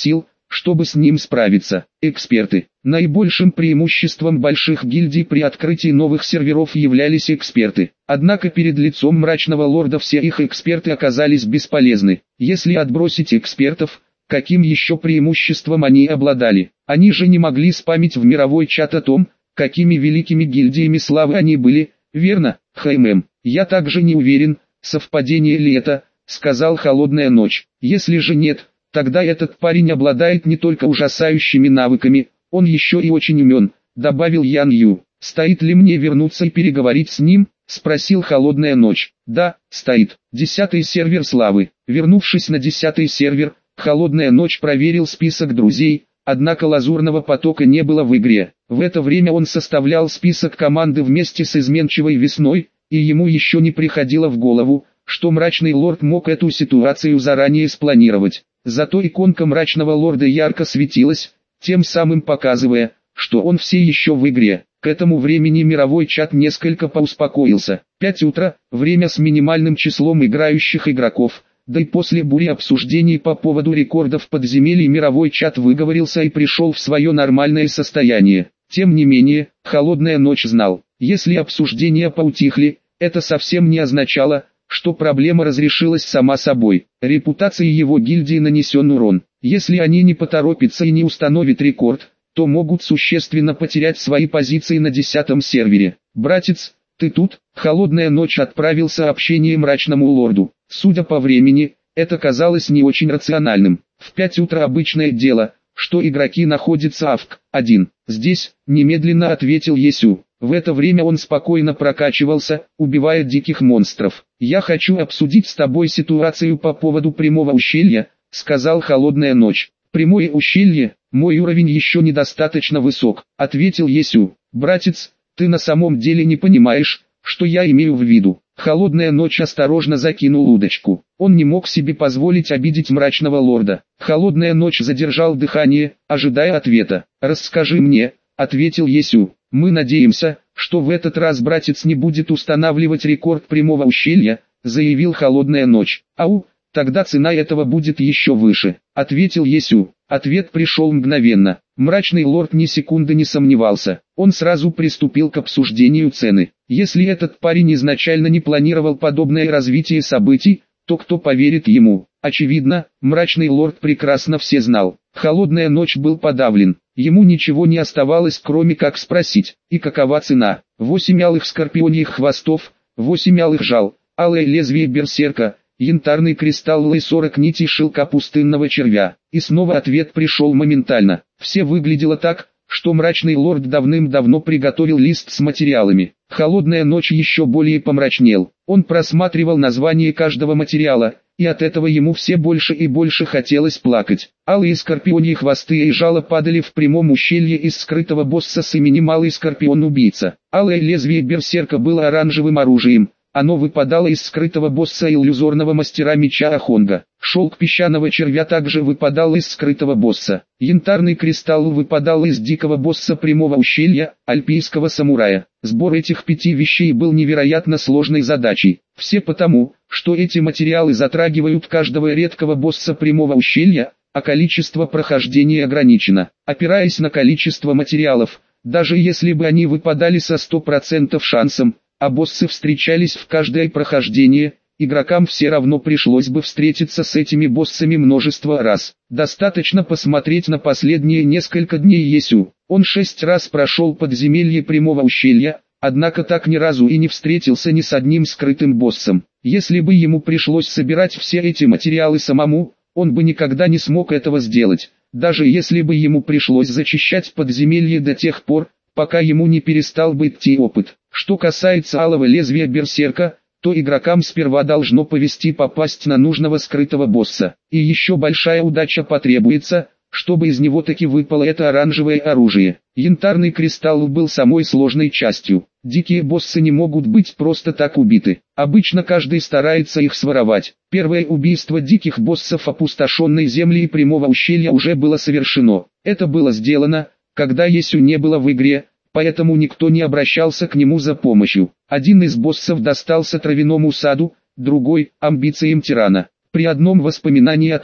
чтобы с ним справиться. Эксперты. Наибольшим преимуществом больших гильдий при открытии новых серверов являлись эксперты. Однако перед лицом мрачного лорда все их эксперты оказались бесполезны. Если отбросить экспертов, каким еще преимуществом они обладали? Они же не могли спамить в мировой чат о том, какими великими гильдиями славы они были, верно, ХММ? Я также не уверен, совпадение ли это, сказал Холодная Ночь. Если же нет, тогда этот парень обладает не только ужасающими навыками, он еще и очень умен, добавил Ян Ю. Стоит ли мне вернуться и переговорить с ним? Спросил Холодная Ночь. Да, стоит. Десятый сервер славы. Вернувшись на десятый сервер, Холодная Ночь проверил список друзей, однако Лазурного Потока не было в игре. В это время он составлял список команды вместе с Изменчивой Весной, и ему еще не приходило в голову, что Мрачный Лорд мог эту ситуацию заранее спланировать. Зато иконка Мрачного Лорда ярко светилась, тем самым показывая, что он все еще в игре. К этому времени мировой чат несколько поуспокоился. пять утра, время с минимальным числом играющих игроков, да и после бури обсуждений по поводу рекордов подземелий мировой чат выговорился и пришел в свое нормальное состояние. Тем не менее, Холодная Ночь знал, если обсуждения поутихли, это совсем не означало, что проблема разрешилась сама собой. Репутации его гильдии нанесен урон. Если они не поторопятся и не установят рекорд, то могут существенно потерять свои позиции на десятом сервере. «Братец, ты тут?» Холодная Ночь отправил сообщение Мрачному Лорду. Судя по времени, это казалось не очень рациональным. В пять утра обычное дело, что игроки находятся АФК. один. Здесь, немедленно ответил Есю. В это время он спокойно прокачивался, убивая диких монстров. «Я хочу обсудить с тобой ситуацию по поводу Прямого ущелья», — сказал Холодная Ночь. «Прямое ущелье? Мой уровень еще недостаточно высок», — ответил Есю. «Братец, ты на самом деле не понимаешь, что я имею в виду». Холодная Ночь осторожно закинул удочку. Он не мог себе позволить обидеть Мрачного Лорда. Холодная Ночь задержал дыхание, ожидая ответа. «Расскажи мне», — ответил Есю. «Мы надеемся, что в этот раз братец не будет устанавливать рекорд Прямого ущелья», — заявил Холодная Ночь. «Ау, тогда цена этого будет еще выше», — ответил Есю. Ответ пришел мгновенно. Мрачный Лорд ни секунды не сомневался. Он сразу приступил к обсуждению цены. Если этот парень изначально не планировал подобное развитие событий, то кто поверит ему? Очевидно, Мрачный Лорд прекрасно все знал. Холодная Ночь был подавлен. Ему ничего не оставалось, кроме как спросить: и какова цена? Восемь алых скорпионьих хвостов, восемь алых жал, алое лезвие берсерка, янтарный кристалл и сорок нитей шелка пустынного червя. И снова ответ пришел моментально. Все выглядело так, что Мрачный Лорд давным-давно приготовил лист с материалами. Холодная Ночь еще более помрачнел. Он просматривал название каждого материала, и от этого ему все больше и больше хотелось плакать. Алые скорпионьи хвосты и жало падали в прямом ущелье из скрытого босса с именем Алый Скорпион-убийца. Алое лезвие берсерка было оранжевым оружием. Оно выпадало из скрытого босса иллюзорного мастера меча Ахонга. Шелк песчаного червя также выпадал из скрытого босса. Янтарный кристалл выпадал из дикого босса Прямого ущелья, альпийского самурая. Сбор этих пяти вещей был невероятно сложной задачей. Все потому, что эти материалы затрагивают каждого редкого босса Прямого ущелья, а количество прохождения ограничено. Опираясь на количество материалов, даже если бы они выпадали со сто процентов шансом, а боссы встречались в каждое прохождение, игрокам все равно пришлось бы встретиться с этими боссами множество раз. Достаточно посмотреть на последние несколько дней Есю. Он шесть раз прошел подземелье Прямого ущелья, однако так ни разу и не встретился ни с одним скрытым боссом. Если бы ему пришлось собирать все эти материалы самому, он бы никогда не смог этого сделать, даже если бы ему пришлось зачищать подземелье до тех пор, пока ему не перестал бы идти опыт. Что касается алого лезвия берсерка, то игрокам сперва должно повезти попасть на нужного скрытого босса. И еще большая удача потребуется, чтобы из него таки выпало это оранжевое оружие. Янтарный кристалл был самой сложной частью. Дикие боссы не могут быть просто так убиты. Обычно каждый старается их своровать. Первое убийство диких боссов опустошенной земли и Прямого ущелья уже было совершено. Это было сделано, когда Есю не было в игре, поэтому никто не обращался к нему за помощью. Один из боссов достался травяному саду, другой – амбициям тирана. При одном воспоминании о том,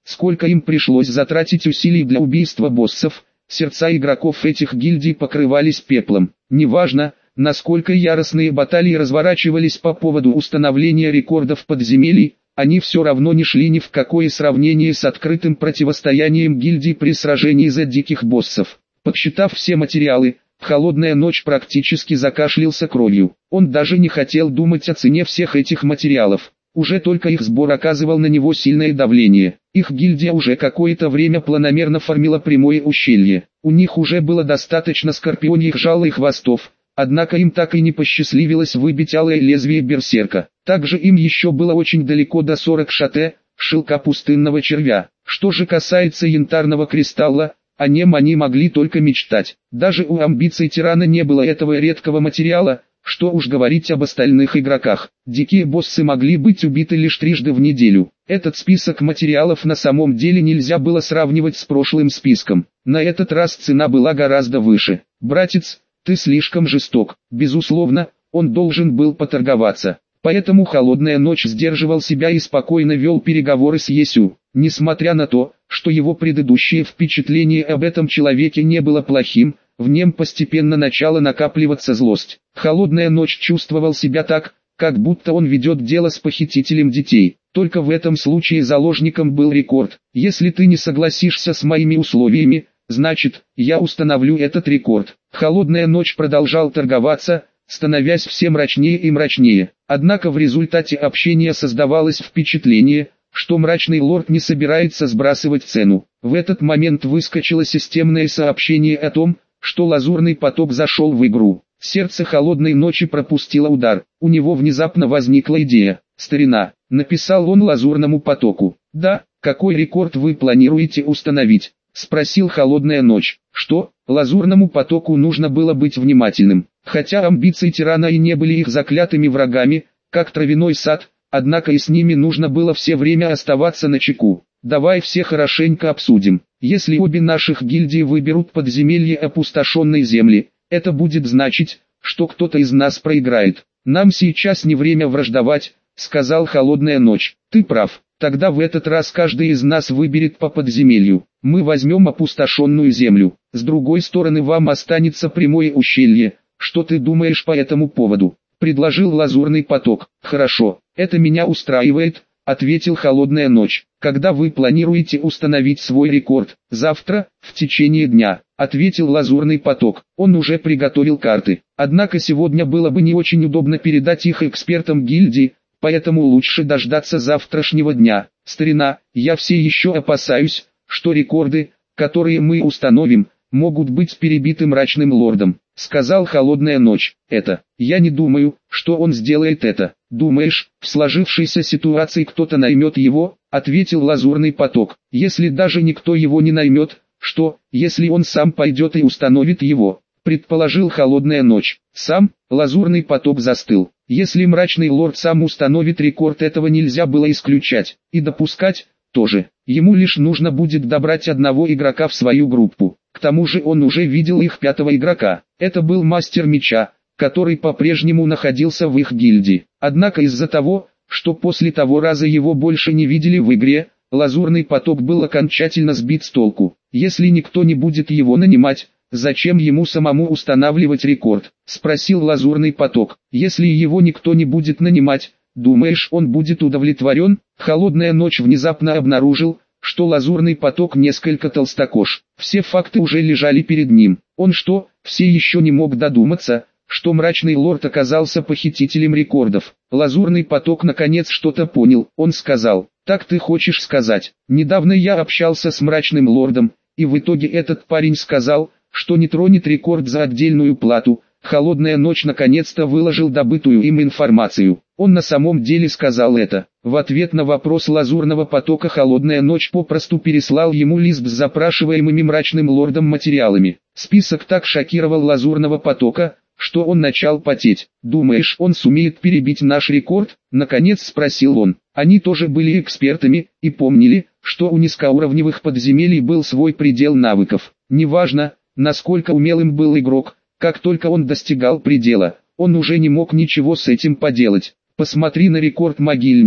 сколько им пришлось затратить усилий для убийства боссов, сердца игроков этих гильдий покрывались пеплом. Неважно, насколько яростные баталии разворачивались по поводу установления рекордов подземелий, они все равно не шли ни в какое сравнение с открытым противостоянием гильдий при сражении за диких боссов. Подсчитав все материалы, Холодная Ночь практически закашлялся кровью. Он даже не хотел думать о цене всех этих материалов. Уже только их сбор оказывал на него сильное давление. Их гильдия уже какое-то время планомерно формила прямое ущелье. У них уже было достаточно скорпионьих жал и хвостов. Однако им так и не посчастливилось выбить алое лезвие берсерка. Также им еще было очень далеко до сорок шате, шелка пустынного червя. Что же касается янтарного кристалла, о нем они могли только мечтать. Даже у амбиций тирана не было этого редкого материала, что уж говорить об остальных игроках. Дикие боссы могли быть убиты лишь трижды в неделю. Этот список материалов на самом деле нельзя было сравнивать с прошлым списком. На этот раз цена была гораздо выше. «Братец, ты слишком жесток». Безусловно, он должен был поторговаться. Поэтому Холодная Ночь сдерживал себя и спокойно вел переговоры с Есю. Несмотря на то, что его предыдущее впечатление об этом человеке не было плохим, в нем постепенно начала накапливаться злость. Холодная Ночь чувствовал себя так, как будто он ведет дело с похитителем детей. Только в этом случае заложником был рекорд. «Если ты не согласишься с моими условиями, значит, я установлю этот рекорд». Холодная Ночь продолжал торговаться, становясь все мрачнее и мрачнее. Однако в результате общения создавалось впечатление, что мрачный лорд не собирается сбрасывать цену. В этот момент выскочило системное сообщение о том, что лазурный поток зашел в игру. Сердце Холодной Ночи пропустило удар. У него внезапно возникла идея. «Старина», — написал он лазурному потоку. «Да, какой рекорд вы планируете установить?» — спросил Холодная Ночь. Что? Лазурному потоку нужно было быть внимательным. Хотя амбиции тирана и не были их заклятыми врагами, как травяной сад, однако и с ними нужно было все время оставаться начеку. «Давай все хорошенько обсудим. Если обе наших гильдии выберут подземелье опустошенной земли, это будет значить, что кто-то из нас проиграет. Нам сейчас не время враждовать», — сказал Холодная Ночь. «Ты прав. Тогда в этот раз каждый из нас выберет по подземелью. Мы возьмем опустошенную землю. С другой стороны вам останется прямое ущелье. Что ты думаешь по этому поводу?» — предложил Лазурный поток. «Хорошо, это меня устраивает», — ответил Холодная Ночь. «Когда вы планируете установить свой рекорд?» «Завтра, в течение дня», — ответил Лазурный поток. Он уже приготовил карты. Однако сегодня было бы не очень удобно передать их экспертам гильдии, поэтому лучше дождаться завтрашнего дня. «Старина, я все еще опасаюсь, что рекорды, которые мы установим, могут быть перебиты мрачным лордом», — сказал Холодная Ночь. «Это, я не думаю, что он сделает это». «Думаешь, в сложившейся ситуации кто-то наймет его?» — ответил Лазурный поток. «Если даже никто его не наймет, что, если он сам пойдет и установит его?» — предположил Холодная Ночь. Сам, Лазурный поток застыл. Если мрачный лорд сам установит рекорд, этого нельзя было исключать, и допускать тоже. Ему лишь нужно будет добрать одного игрока в свою группу. К тому же он уже видел их пятого игрока. Это был мастер меча, который по-прежнему находился в их гильдии. Однако из-за того, что после того раза его больше не видели в игре, Лазурный поток был окончательно сбит с толку. Если никто не будет его нанимать, зачем ему самому устанавливать рекорд? Спросил Лазурный поток. Если его никто не будет нанимать, думаешь, он будет удовлетворен? Холодная Ночь внезапно обнаружил, что Лазурный поток несколько толстокож. Все факты уже лежали перед ним. Он что, все еще не мог додуматься, что мрачный лорд оказался похитителем рекордов? Лазурный поток наконец что-то понял. Он сказал: «Так ты хочешь сказать, недавно я общался с мрачным лордом, и в итоге этот парень сказал, что не тронет рекорд за отдельную плату». Холодная Ночь наконец-то выложил добытую им информацию. Он на самом деле сказал это. В ответ на вопрос Лазурного потока Холодная Ночь попросту переслал ему лист с запрашиваемыми мрачным лордом материалами. Список так шокировал Лазурного потока, что он начал потеть. «Думаешь, он сумеет перебить наш рекорд?» — наконец спросил он. Они тоже были экспертами, и помнили, что у низкоуровневых подземелий был свой предел навыков. Неважно, насколько умелым был игрок, как только он достигал предела, он уже не мог ничего с этим поделать. «Посмотри на рекорд могильника»,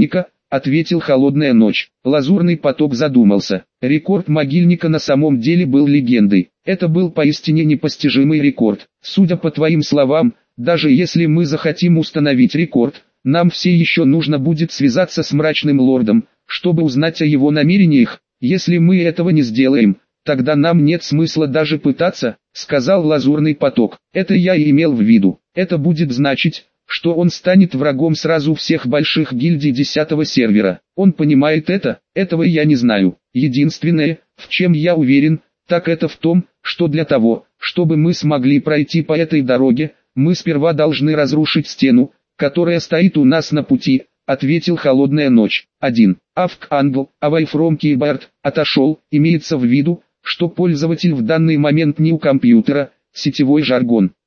ответил Холодная Ночь. Лазурный Поток задумался. Рекорд могильника на самом деле был легендой. Это был поистине непостижимый рекорд. Судя по твоим словам, даже если мы захотим установить рекорд, нам все еще нужно будет связаться с Мрачным Лордом, чтобы узнать о его намерениях. Если мы этого не сделаем, тогда нам нет смысла даже пытаться, сказал Лазурный Поток. Это я и имел в виду. Это будет значить, что он станет врагом сразу всех больших гильдий десятого сервера. Он понимает это? Этого я не знаю. Единственное, в чем я уверен, так это в том, что для того, чтобы мы смогли пройти по этой дороге, мы сперва должны разрушить стену, которая стоит у нас на пути, ответил Холодная Ночь. один. Авк Англ, away from keyboard, отошел, имеется в виду, что пользователь в данный момент не у компьютера, сетевой жаргон.